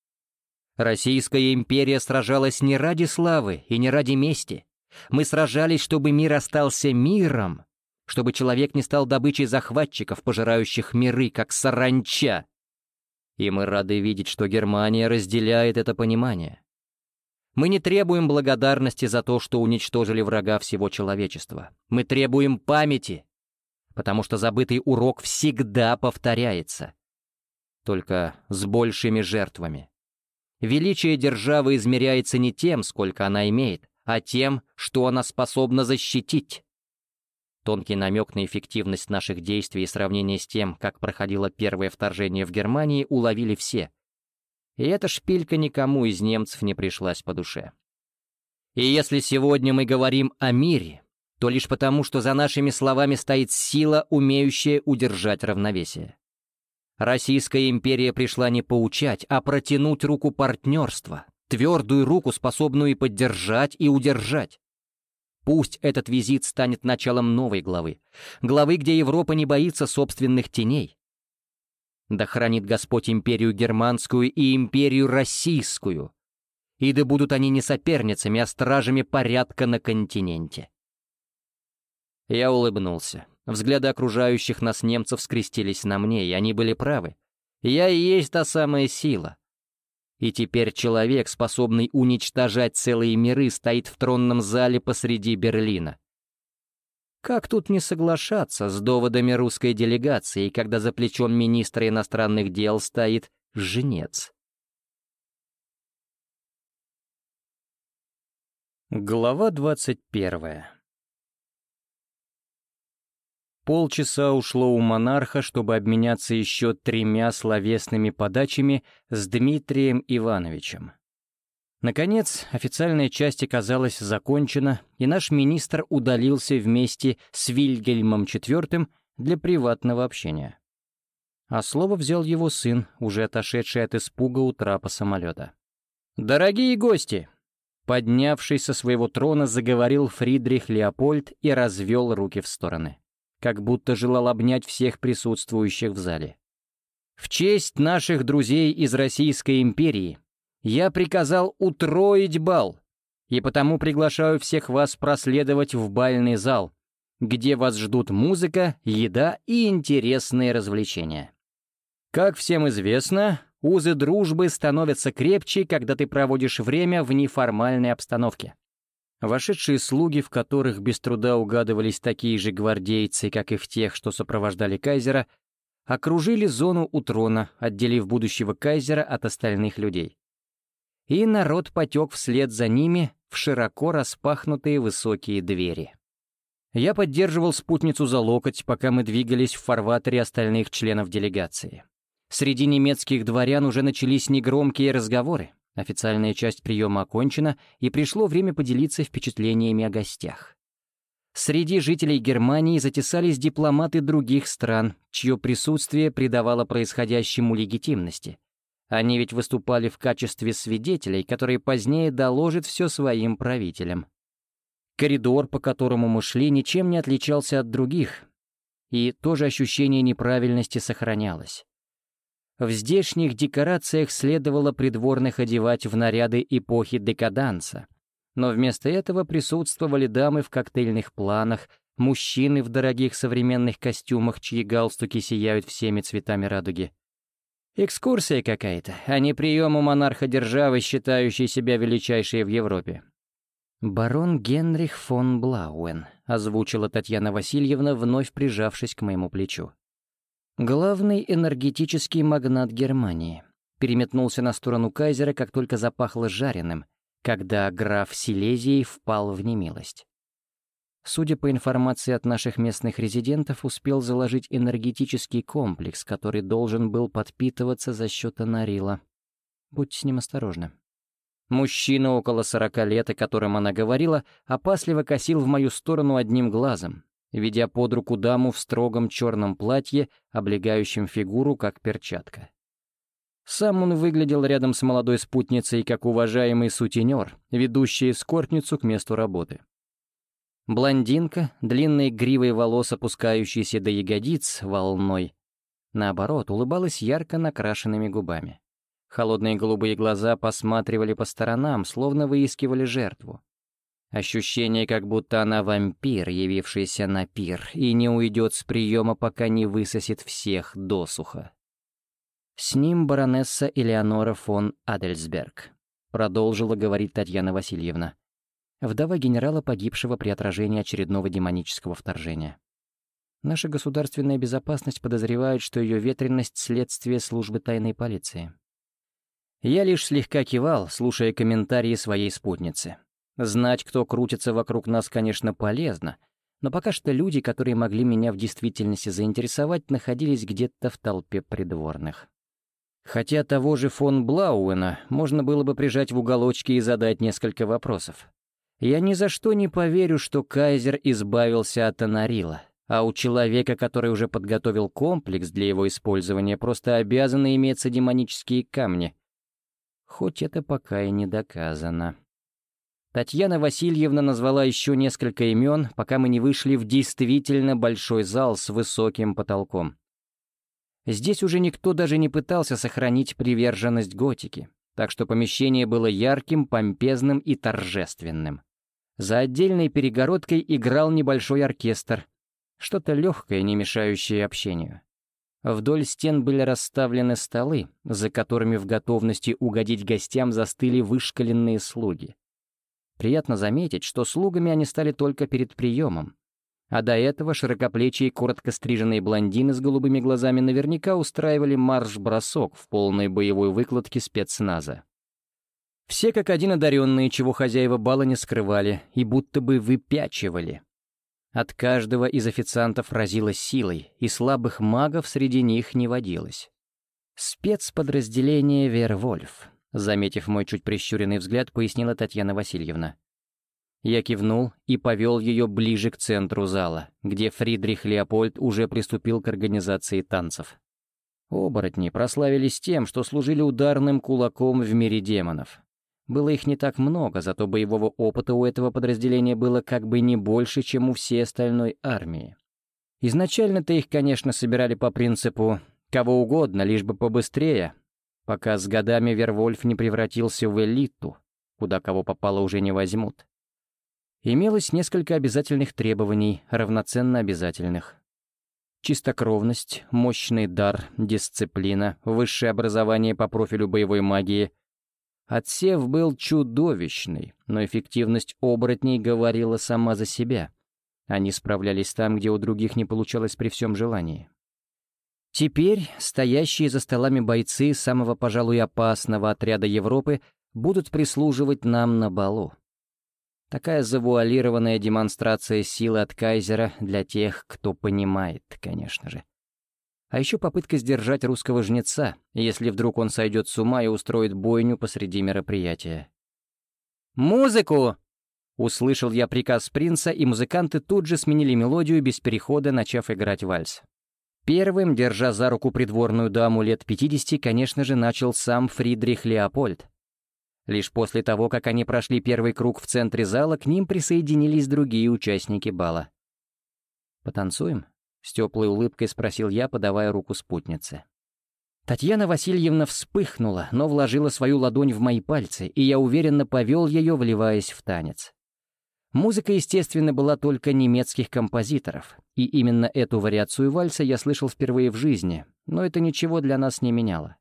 Российская империя сражалась не ради славы и не ради мести. Мы сражались, чтобы мир остался миром, чтобы человек не стал добычей захватчиков, пожирающих миры, как саранча. И мы рады видеть, что Германия разделяет это понимание. Мы не требуем благодарности за то, что уничтожили врага всего человечества. Мы требуем памяти, потому что забытый урок всегда повторяется, только с большими жертвами. Величие державы измеряется не тем, сколько она имеет, а тем, что она способна защитить. Тонкий намек на эффективность наших действий и сравнение с тем, как проходило первое вторжение в Германии, уловили все. И эта шпилька никому из немцев не пришлась по душе. И если сегодня мы говорим о мире, то лишь потому, что за нашими словами стоит сила, умеющая удержать равновесие. Российская империя пришла не поучать, а протянуть руку партнерства, твердую руку, способную и поддержать, и удержать. Пусть этот визит станет началом новой главы, главы, где Европа не боится собственных теней. Да хранит Господь империю германскую и империю российскую, И да будут они не соперницами, а стражами порядка на континенте. Я улыбнулся. Взгляды окружающих нас немцев скрестились на мне, и они были правы. Я и есть та самая сила. И теперь человек, способный уничтожать целые миры, стоит в тронном зале посреди Берлина. Как тут не соглашаться с доводами русской делегации, когда за плечом министра иностранных дел стоит жнец? Глава двадцать первая. Полчаса ушло у монарха, чтобы обменяться еще тремя словесными подачами с Дмитрием Ивановичем. Наконец, официальная часть оказалась закончена, и наш министр удалился вместе с Вильгельмом четвёртым для приватного общения. А слово взял его сын, уже отошедший от испуга у трапа самолета. «Дорогие гости!» Поднявшись со своего трона, заговорил Фридрих Леопольд и развел руки в стороны, как будто желал обнять всех присутствующих в зале. «В честь наших друзей из Российской империи я приказал утроить бал, и потому приглашаю всех вас проследовать в бальный зал, где вас ждут музыка, еда и интересные развлечения. Как всем известно, узы дружбы становятся крепче, когда ты проводишь время в неформальной обстановке». Вошедшие слуги, в которых без труда угадывались такие же гвардейцы, как и в тех, что сопровождали кайзера, окружили зону у трона, отделив будущего кайзера от остальных людей. И народ потек вслед за ними в широко распахнутые высокие двери. Я поддерживал спутницу за локоть, пока мы двигались в фарватере остальных членов делегации. Среди немецких дворян уже начались негромкие разговоры. Официальная часть приема окончена, и пришло время поделиться впечатлениями о гостях. Среди жителей Германии затесались дипломаты других стран, чье присутствие придавало происходящему легитимности. Они ведь выступали в качестве свидетелей, которые позднее доложат все своим правителям. Коридор, по которому мы шли, ничем не отличался от других, и тоже ощущение неправильности сохранялось. В здешних декорациях следовало придворных одевать в наряды эпохи декаданса, но вместо этого присутствовали дамы в коктейльных планах, мужчины в дорогих современных костюмах, чьи галстуки сияют всеми цветами радуги. Экскурсия какая-то, а не прием у монарха державы, считающей себя величайшей в Европе. «Барон Генрих фон Блауэн», — озвучила Татьяна Васильевна, вновь прижавшись к моему плечу. Главный энергетический магнат Германии переметнулся на сторону кайзера, как только запахло жареным, когда граф Силезии впал в немилость. Судя по информации от наших местных резидентов, успел заложить энергетический комплекс, который должен был подпитываться за счет Анарила. Будьте с ним осторожны. Мужчина около сорока лет, о котором она говорила, опасливо косил в мою сторону одним глазом, ведя под руку даму в строгом черном платье, облегающем фигуру, как перчатка. Сам он выглядел рядом с молодой спутницей, как уважаемый сутенер, ведущий эскортницу к месту работы. Блондинка, длинной гривой волос, опускающейся до ягодиц волной, наоборот, улыбалась ярко накрашенными губами. Холодные голубые глаза посматривали по сторонам, словно выискивали жертву. Ощущение, как будто она вампир, явившийся на пир, и не уйдет с приема, пока не высосет всех досуха. «С ним баронесса Элеонора фон Адельсберг», — продолжила говорить Татьяна Васильевна, вдова генерала, погибшего при отражении очередного демонического вторжения. Наша государственная безопасность подозревает, что ее ветренность — следствие службы тайной полиции. Я лишь слегка кивал, слушая комментарии своей спутницы. Знать, кто крутится вокруг нас, конечно, полезно, но пока что люди, которые могли меня в действительности заинтересовать, находились где-то в толпе придворных. Хотя того же фон Блауэна можно было бы прижать в уголочке и задать несколько вопросов. Я ни за что не поверю, что кайзер избавился от Анарила, а у человека, который уже подготовил комплекс для его использования, просто обязаны иметься демонические камни. Хоть это пока и не доказано. Татьяна Васильевна назвала еще несколько имен, пока мы не вышли в действительно большой зал с высоким потолком. Здесь уже никто даже не пытался сохранить приверженность готике. так что помещение было ярким, помпезным и торжественным. За отдельной перегородкой играл небольшой оркестр, что-то легкое, не мешающее общению. Вдоль стен были расставлены столы, за которыми в готовности угодить гостям застыли вышкаленные слуги. Приятно заметить, что слугами они стали только перед приемом, а до этого широкоплечие коротко стриженные блондины с голубыми глазами наверняка устраивали марш-бросок в полной боевой выкладке спецназа. Все как один одаренные, чего хозяева бала не скрывали и будто бы выпячивали. От каждого из официантов разило силой, и слабых магов среди них не водилось. «Спецподразделение Вервольф», заметив мой чуть прищуренный взгляд, пояснила Татьяна Васильевна. Я кивнул и повел ее ближе к центру зала, где Фридрих Леопольд уже приступил к организации танцев. Оборотни прославились тем, что служили ударным кулаком в мире демонов. Было их не так много, зато боевого опыта у этого подразделения было как бы не больше, чем у всей остальной армии. Изначально-то их, конечно, собирали по принципу «кого угодно, лишь бы побыстрее», пока с годами Вервольф не превратился в элиту, куда кого попало уже не возьмут. Имелось несколько обязательных требований, равноценно обязательных. Чистокровность, мощный дар, дисциплина, высшее образование по профилю боевой магии. Отсев был чудовищный, но эффективность оборотней говорила сама за себя. Они справлялись там, где у других не получалось при всем желании. Теперь стоящие за столами бойцы самого, пожалуй, опасного отряда Европы будут прислуживать нам на балу. Такая завуалированная демонстрация силы от кайзера для тех, кто понимает, конечно же. А еще попытка сдержать русского жнеца, если вдруг он сойдет с ума и устроит бойню посреди мероприятия. «Музыку!» — услышал я приказ принца, и музыканты тут же сменили мелодию без перехода, начав играть вальс. Первым, держа за руку придворную даму лет пятидесяти, конечно же, начал сам Фридрих Леопольд. Лишь после того, как они прошли первый круг в центре зала, к ним присоединились другие участники бала. «Потанцуем?» — с теплой улыбкой спросил я, подавая руку спутнице. Татьяна Васильевна вспыхнула, но вложила свою ладонь в мои пальцы, и я уверенно повел ее, вливаясь в танец. Музыка, естественно, была только немецких композиторов, и именно эту вариацию вальса я слышал впервые в жизни, но это ничего для нас не меняло.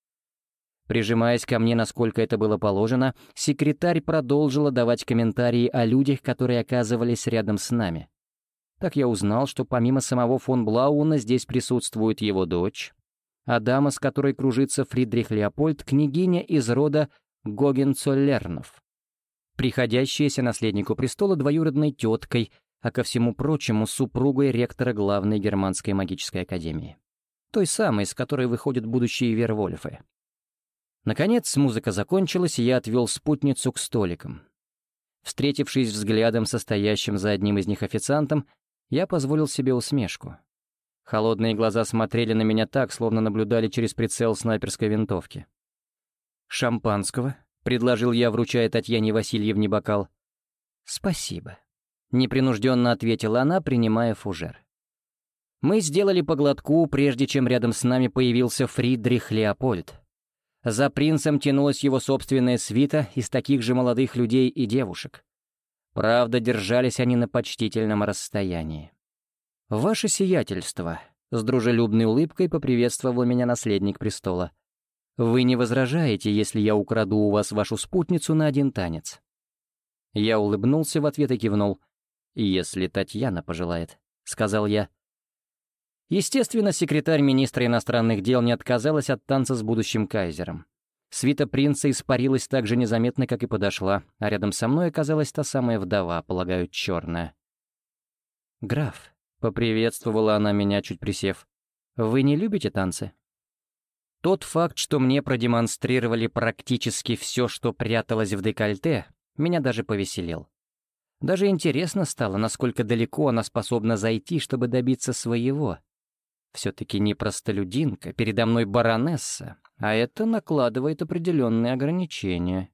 Прижимаясь ко мне, насколько это было положено, секретарь продолжила давать комментарии о людях, которые оказывались рядом с нами. Так я узнал, что помимо самого фон Блауна здесь присутствует его дочь, а дама, с которой кружится Фридрих Леопольд, княгиня из рода Гогенцоллернов, приходящаяся наследнику престола двоюродной теткой, а ко всему прочему супругой ректора главной германской магической академии, той самой, с которой выходят будущие Вервольфы. Наконец, музыка закончилась, и я отвел спутницу к столикам. Встретившись взглядом со стоящим за одним из них официантом, я позволил себе усмешку. Холодные глаза смотрели на меня так, словно наблюдали через прицел снайперской винтовки. «Шампанского?» — предложил я, вручая Татьяне Васильевне бокал. «Спасибо», — непринужденно ответила она, принимая фужер. Мы сделали по глотку, прежде чем рядом с нами появился Фридрих Леопольд. За принцем тянулась его собственная свита из таких же молодых людей и девушек. Правда, держались они на почтительном расстоянии. «Ваше сиятельство», — с дружелюбной улыбкой поприветствовал меня наследник престола. «Вы не возражаете, если я украду у вас вашу спутницу на один танец?» Я улыбнулся в ответ и кивнул. «Если Татьяна пожелает», — сказал я. Естественно, секретарь министра иностранных дел не отказалась от танца с будущим кайзером. Свита принца испарилась так же незаметно, как и подошла, а рядом со мной оказалась та самая вдова, полагаю, черная. «Граф», — поприветствовала она меня, чуть присев, — «вы не любите танцы?» Тот факт, что мне продемонстрировали практически все, что пряталось в декольте, меня даже повеселил. Даже интересно стало, насколько далеко она способна зайти, чтобы добиться своего. Все-таки не простолюдинка, передо мной баронесса, а это накладывает определенные ограничения.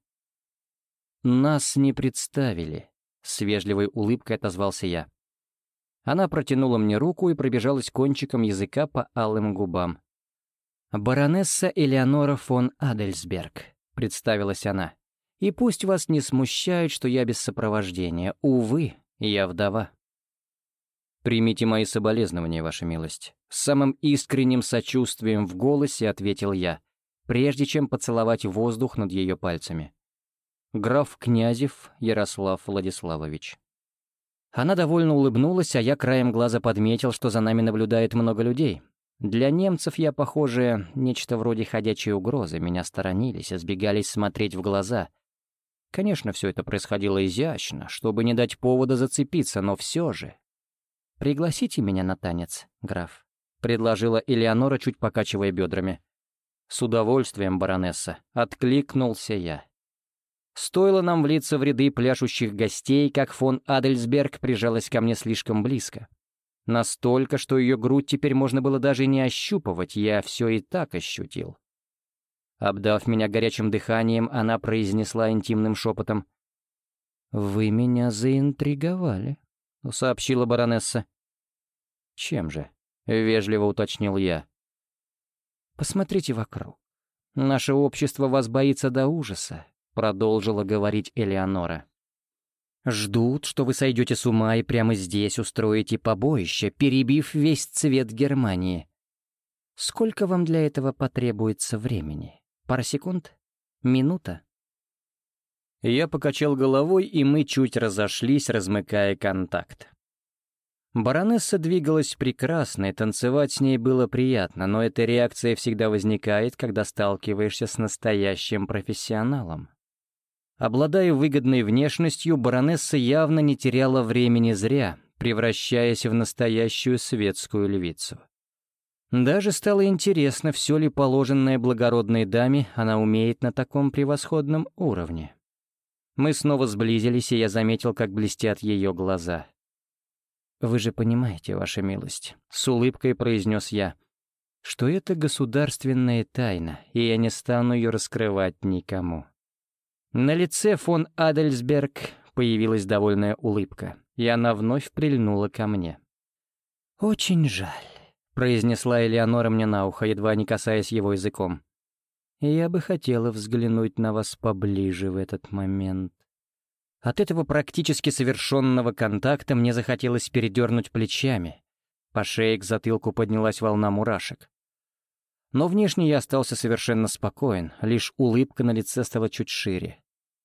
«Нас не представили», — с вежливой улыбкой отозвался я. Она протянула мне руку и пробежалась кончиком языка по алым губам. «Баронесса Элеонора фон Адельсберг», — представилась она. «И пусть вас не смущает, что я без сопровождения. Увы, я вдова». «Примите мои соболезнования, ваша милость». С самым искренним сочувствием в голосе ответил я, прежде чем поцеловать воздух над ее пальцами. «Граф Князев Ярослав Владиславович». Она довольно улыбнулась, а я краем глаза подметил, что за нами наблюдает много людей. Для немцев я, похоже, нечто вроде ходячей угрозы. Меня сторонились, избегались смотреть в глаза. Конечно, все это происходило изящно, чтобы не дать повода зацепиться, но все же. «Пригласите меня на танец, граф», — предложила Элеонора, чуть покачивая бедрами. «С удовольствием, баронесса», — откликнулся я. Стоило нам влиться в ряды пляшущих гостей, как фон Адельсберг прижалась ко мне слишком близко. Настолько, что ее грудь теперь можно было даже не ощупывать, я все и так ощутил. Обдав меня горячим дыханием, она произнесла интимным шепотом: «Вы меня заинтриговали», — сообщила баронесса. «Чем же?» — вежливо уточнил я. «Посмотрите вокруг. Наше общество вас боится до ужаса», — продолжила говорить Элеонора. «Ждут, что вы сойдете с ума и прямо здесь устроите побоище, перебив весь цвет Германии. Сколько вам для этого потребуется времени? Пара секунд? Минута?» Я покачал головой, и мы чуть разошлись, размыкая контакт. Баронесса двигалась прекрасно, и танцевать с ней было приятно, но эта реакция всегда возникает, когда сталкиваешься с настоящим профессионалом. Обладая выгодной внешностью, баронесса явно не теряла времени зря, превращаясь в настоящую светскую львицу. Даже стало интересно, все ли положенное благородной даме она умеет на таком превосходном уровне. Мы снова сблизились, и я заметил, как блестят ее глаза. «Вы же понимаете, ваша милость», — с улыбкой произнес я, «что это государственная тайна, и я не стану ее раскрывать никому». На лице фон Адельсберг появилась довольная улыбка, и она вновь прильнула ко мне. «Очень жаль», — произнесла Элеонора мне на ухо, едва не касаясь его языком. «Я бы хотела взглянуть на вас поближе в этот момент». От этого практически совершенного контакта мне захотелось передернуть плечами. По шее к затылку поднялась волна мурашек. Но внешне я остался совершенно спокоен, лишь улыбка на лице стала чуть шире.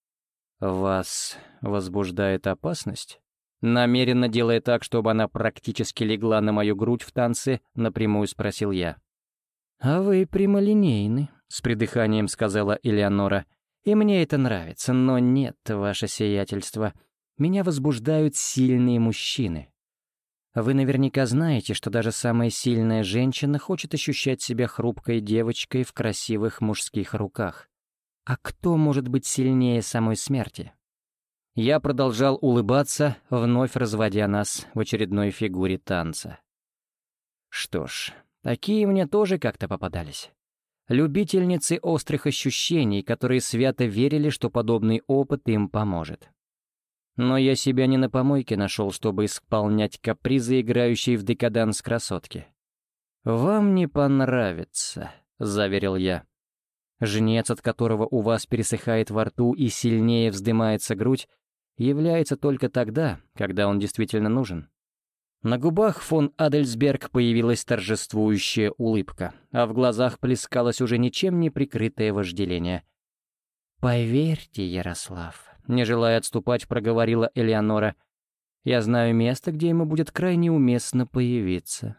«Вас возбуждает опасность?» Намеренно делая так, чтобы она практически легла на мою грудь в танце, напрямую спросил я. «А вы прямолинейны», — с придыханием сказала Элеонора. «И мне это нравится, но нет, ваше сиятельство. Меня возбуждают сильные мужчины. Вы наверняка знаете, что даже самая сильная женщина хочет ощущать себя хрупкой девочкой в красивых мужских руках. А кто может быть сильнее самой смерти?» Я продолжал улыбаться, вновь разводя нас в очередной фигуре танца. Что ж, такие мне тоже как-то попадались. Любительницы острых ощущений, которые свято верили, что подобный опыт им поможет. Но я себя не на помойке нашел, чтобы исполнять капризы, играющие в декаданс красотки. «Вам не понравится», — заверил я. «Жнец, от которого у вас пересыхает во рту и сильнее вздымается грудь, является только тогда, когда он действительно нужен». На губах фон Адельсберг появилась торжествующая улыбка, а в глазах плескалось уже ничем не прикрытое вожделение. «Поверьте, Ярослав», — не желая отступать, проговорила Элеонора, «я знаю место, где ему будет крайне уместно появиться».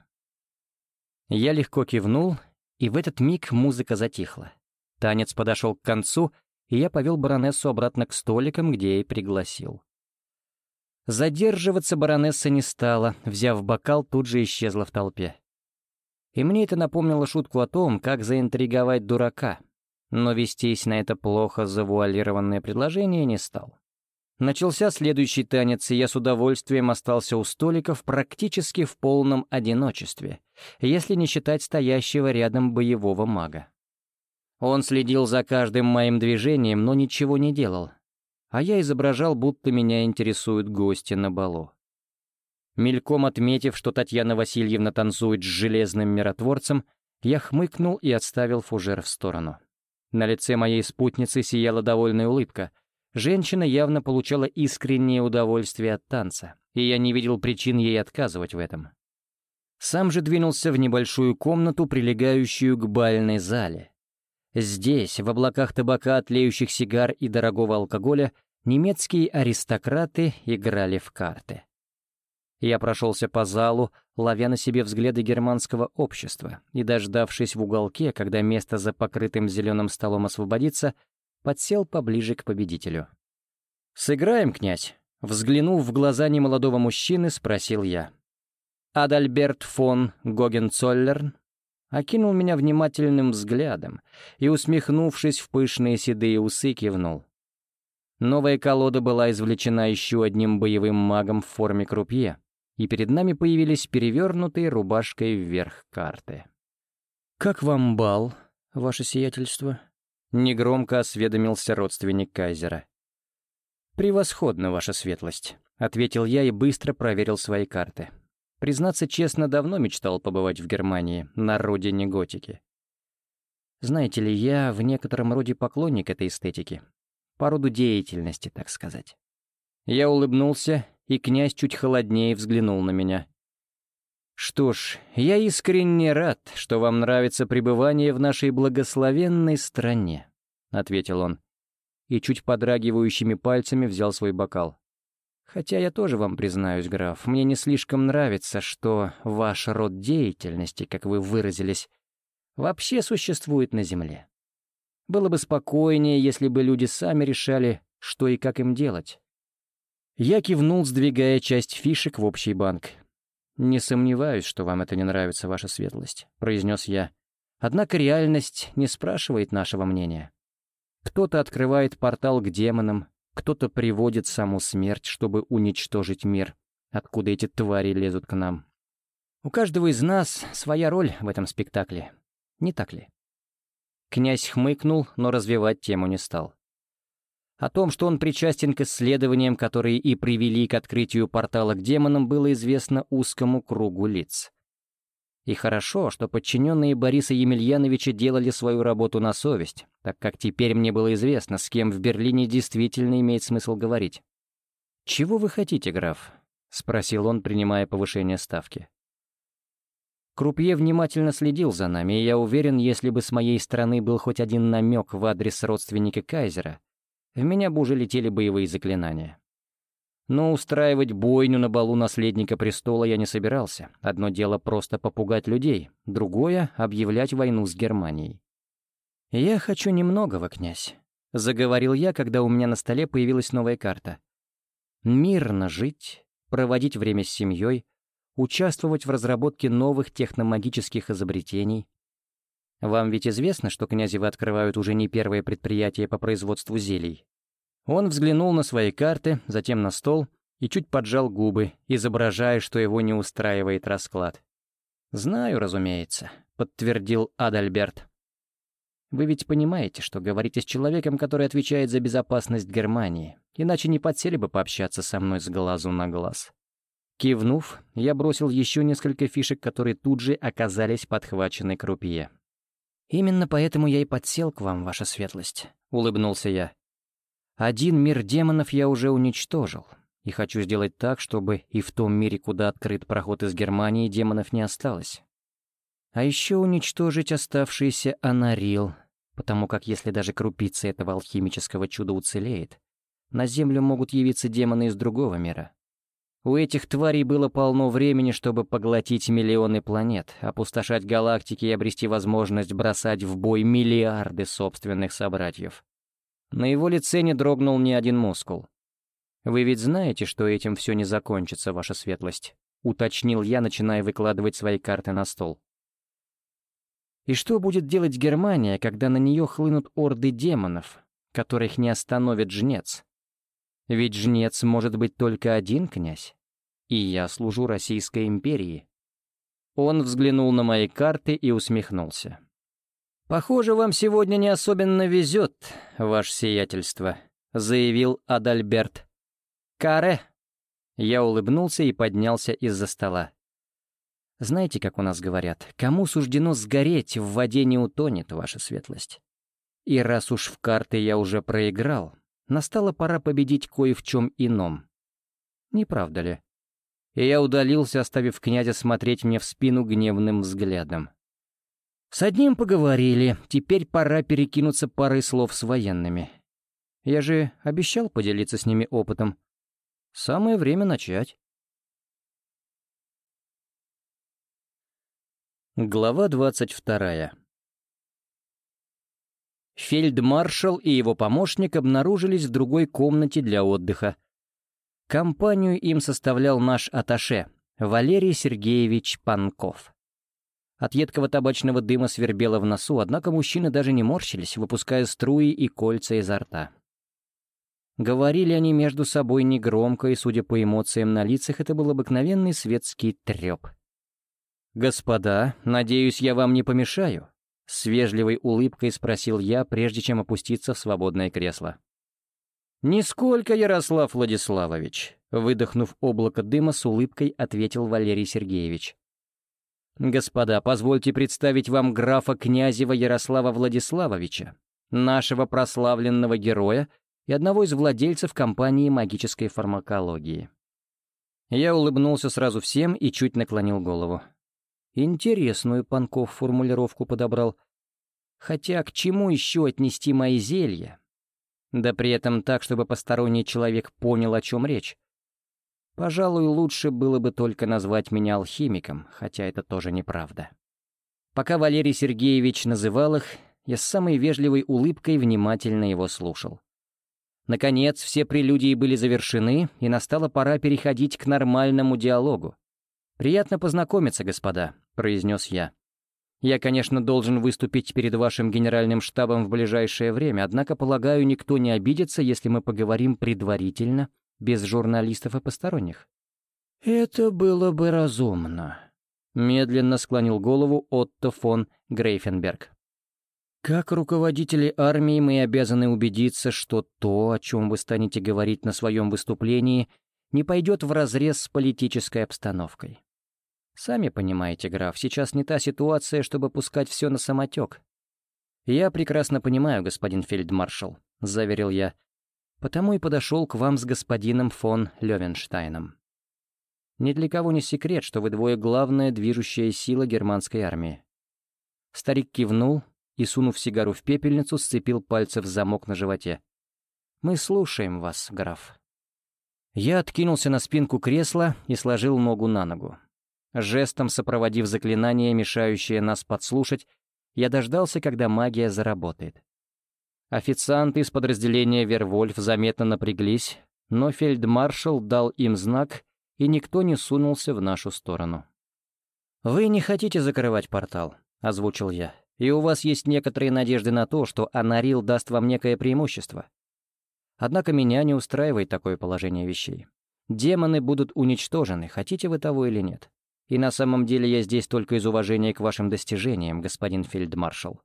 Я легко кивнул, и в этот миг музыка затихла. Танец подошел к концу, и я повел баронессу обратно к столикам, где я пригласил. Задерживаться баронесса не стала, взяв бокал, тут же исчезла в толпе. И мне это напомнило шутку о том, как заинтриговать дурака, но вестись на это плохо завуалированное предложение не стал. Начался следующий танец, и я с удовольствием остался у столиков практически в полном одиночестве, если не считать стоящего рядом боевого мага. Он следил за каждым моим движением, но ничего не делал, а я изображал, будто меня интересуют гости на балу. Мельком отметив, что Татьяна Васильевна танцует с железным миротворцем, я хмыкнул и отставил фужер в сторону. На лице моей спутницы сияла довольная улыбка. Женщина явно получала искреннее удовольствие от танца, и я не видел причин ей отказывать в этом. Сам же двинулся в небольшую комнату, прилегающую к бальной зале. Здесь, в облаках табака, тлеющих сигар и дорогого алкоголя, немецкие аристократы играли в карты. Я прошелся по залу, ловя на себе взгляды германского общества, и, дождавшись в уголке, когда место за покрытым зеленым столом освободится, подсел поближе к победителю. «Сыграем, князь?» — взглянув в глаза немолодого мужчины, спросил я. Адальберт фон Гогенцоллерн окинул меня внимательным взглядом и, усмехнувшись в пышные седые усы, кивнул. Новая колода была извлечена еще одним боевым магом в форме крупье, и перед нами появились перевернутые рубашкой вверх карты. «Как вам бал, ваше сиятельство?» — негромко осведомился родственник кайзера. «Превосходно, ваша светлость», — ответил я и быстро проверил свои карты. Признаться честно, давно мечтал побывать в Германии, на родине готики. Знаете ли, я в некотором роде поклонник этой эстетики. По роду деятельности, так сказать. Я улыбнулся, и князь чуть холоднее взглянул на меня. «Что ж, я искренне рад, что вам нравится пребывание в нашей благословенной стране», — ответил он, и чуть подрагивающими пальцами взял свой бокал. «Хотя я тоже вам признаюсь, граф, мне не слишком нравится, что ваш род деятельности, как вы выразились, вообще существует на земле. Было бы спокойнее, если бы люди сами решали, что и как им делать». Я кивнул, сдвигая часть фишек в общий банк. «Не сомневаюсь, что вам это не нравится, ваша светлость», — произнес я. «Однако реальность не спрашивает нашего мнения. Кто-то открывает портал к демонам, кто-то приводит саму смерть, чтобы уничтожить мир, откуда эти твари лезут к нам. У каждого из нас своя роль в этом спектакле, не так ли?» Князь хмыкнул, но развивать тему не стал. О том, что он причастен к исследованиям, которые и привели к открытию портала к демонам, было известно узкому кругу лиц. И хорошо, что подчиненные Бориса Емельяновича делали свою работу на совесть, так как теперь мне было известно, с кем в Берлине действительно имеет смысл говорить. «Чего вы хотите, граф?» — спросил он, принимая повышение ставки. Крупье внимательно следил за нами, и я уверен, если бы с моей стороны был хоть один намек в адрес родственника кайзера, в меня бы уже летели боевые заклинания. Но устраивать бойню на балу наследника престола я не собирался. Одно дело просто попугать людей, другое — объявлять войну с Германией. «Я хочу немногого, князь», — заговорил я, когда у меня на столе появилась новая карта. «Мирно жить, проводить время с семьей, участвовать в разработке новых техномагических изобретений. Вам ведь известно, что Князевы открывают уже не первое предприятие по производству зелий?» Он взглянул на свои карты, затем на стол и чуть поджал губы, изображая, что его не устраивает расклад. «Знаю, разумеется», — подтвердил Адальберт. «Вы ведь понимаете, что говорите с человеком, который отвечает за безопасность Германии, иначе не подсели бы пообщаться со мной с глазу на глаз». Кивнув, я бросил еще несколько фишек, которые тут же оказались подхвачены крупье. «Именно поэтому я и подсел к вам, ваша светлость», — улыбнулся я. «Один мир демонов я уже уничтожил, и хочу сделать так, чтобы и в том мире, куда открыт проход из Германии, демонов не осталось. А еще уничтожить оставшийся Анарил, потому как если даже крупица этого алхимического чуда уцелеет, на Землю могут явиться демоны из другого мира. У этих тварей было полно времени, чтобы поглотить миллионы планет, опустошать галактики и обрести возможность бросать в бой миллиарды собственных собратьев. На его лице не дрогнул ни один мускул. «Вы ведь знаете, что этим все не закончится, ваша светлость», — уточнил я, начиная выкладывать свои карты на стол. «И что будет делать Германия, когда на нее хлынут орды демонов, которых не остановит жнец? Ведь жнец может быть только один, князь, и я служу Российской империи». Он взглянул на мои карты и усмехнулся. «Похоже, вам сегодня не особенно везет, ваше сиятельство», — заявил Адальберт. «Каре». Я улыбнулся и поднялся из-за стола. «Знаете, как у нас говорят, кому суждено сгореть, в воде не утонет, ваша светлость. И раз уж в карты я уже проиграл, настала пора победить кое в чем ином. Не правда ли? И я удалился, оставив князя смотреть мне в спину гневным взглядом. С одним поговорили, теперь пора перекинуться парой слов с военными. Я же обещал поделиться с ними опытом. Самое время начать. Глава двадцать вторая. Фельдмаршал и его помощник обнаружились в другой комнате для отдыха. Компанию им составлял наш атташе, Валерий Сергеевич Панков. От едкого табачного дыма свербело в носу, однако мужчины даже не морщились, выпуская струи и кольца изо рта. Говорили они между собой негромко, и, судя по эмоциям на лицах, это был обыкновенный светский треп. «Господа, надеюсь, я вам не помешаю?» — с вежливой улыбкой спросил я, прежде чем опуститься в свободное кресло. «Нисколько, Ярослав Владиславович», — выдохнув облако дыма, с улыбкой ответил Валерий Сергеевич. «Господа, позвольте представить вам графа Князева Ярослава Владиславовича, нашего прославленного героя и одного из владельцев компании магической фармакологии». Я улыбнулся сразу всем и чуть наклонил голову. Интересную Панков формулировку подобрал. Хотя к чему еще отнести мои зелья? Да при этом так, чтобы посторонний человек понял, о чем речь. Пожалуй, лучше было бы только назвать меня алхимиком, хотя это тоже неправда. Пока Валерий Сергеевич называл их, я с самой вежливой улыбкой внимательно его слушал. Наконец, все прелюдии были завершены, и настала пора переходить к нормальному диалогу. «Приятно познакомиться, господа», — произнес я. «Я, конечно, должен выступить перед вашим генеральным штабом в ближайшее время, однако, полагаю, никто не обидится, если мы поговорим предварительно, без журналистов и посторонних». «Это было бы разумно», — медленно склонил голову Отто фон Грейфенберг. «Как руководители армии мы обязаны убедиться, что то, о чем вы станете говорить на своем выступлении, не пойдет вразрез с политической обстановкой. Сами понимаете, граф, сейчас не та ситуация, чтобы пускать все на самотек». «Я прекрасно понимаю, господин фельдмаршал», — заверил я, «потому и подошел к вам с господином фон Левенштайном. Ни для кого не секрет, что вы двое главная движущая сила германской армии». Старик кивнул и, сунув сигару в пепельницу, сцепил пальцы в замок на животе. «Мы слушаем вас, граф». Я откинулся на спинку кресла и сложил ногу на ногу. Жестом сопроводив заклинание, мешающее нас подслушать, я дождался, когда магия заработает. Официанты из подразделения «Вервольф» заметно напряглись, но фельдмаршал дал им знак, и никто не сунулся в нашу сторону. «Вы не хотите закрывать портал», — озвучил я, «и у вас есть некоторые надежды на то, что Анарил даст вам некое преимущество. Однако меня не устраивает такое положение вещей. Демоны будут уничтожены, хотите вы того или нет. И на самом деле я здесь только из уважения к вашим достижениям, господин фельдмаршал.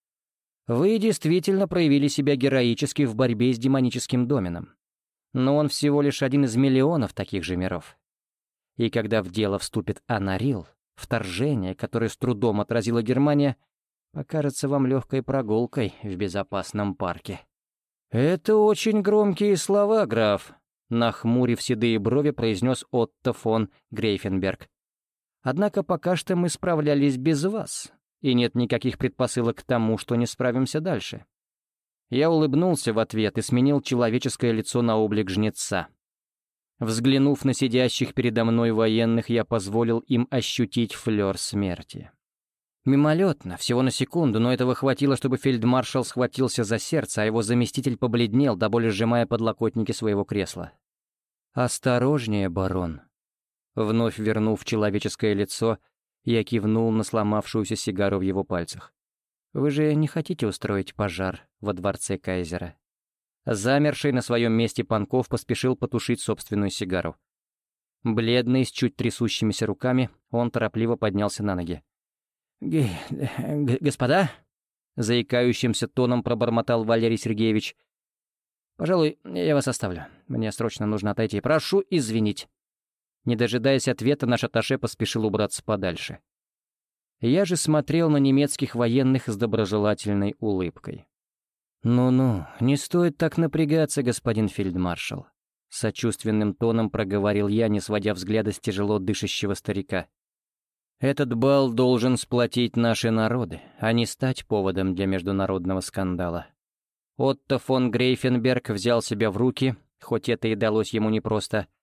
Вы действительно проявили себя героически в борьбе с демоническим доменом. Но он всего лишь один из миллионов таких же миров. И когда в дело вступит Анарил, вторжение, которое с трудом отразила Германия, покажется вам легкой прогулкой в безопасном парке». «Это очень громкие слова, граф», — нахмурив седые брови, произнес Отто фон Грейфенберг. «Однако пока что мы справлялись без вас, и нет никаких предпосылок к тому, что не справимся дальше». Я улыбнулся в ответ и сменил человеческое лицо на облик жнеца. Взглянув на сидящих передо мной военных, я позволил им ощутить флёр смерти. Мимолетно, всего на секунду, но этого хватило, чтобы фельдмаршал схватился за сердце, а его заместитель побледнел, до боли сжимая подлокотники своего кресла. «Осторожнее, барон». Вновь вернув человеческое лицо, я кивнул на сломавшуюся сигару в его пальцах. «Вы же не хотите устроить пожар во дворце кайзера?» Замерший на своем месте Панков поспешил потушить собственную сигару. Бледный, с чуть трясущимися руками, он торопливо поднялся на ноги. Г г «Господа?» — заикающимся тоном пробормотал Валерий Сергеевич. «Пожалуй, я вас оставлю. Мне срочно нужно отойти. Прошу извинить». Не дожидаясь ответа, наш атташе поспешил убраться подальше. Я же смотрел на немецких военных с доброжелательной улыбкой. «Ну-ну, не стоит так напрягаться, господин фельдмаршал», — сочувственным тоном проговорил я, не сводя взгляда с тяжело дышащего старика. «Этот бал должен сплотить наши народы, а не стать поводом для международного скандала». Отто фон Грейфенберг взял себя в руки, хоть это и далось ему непросто,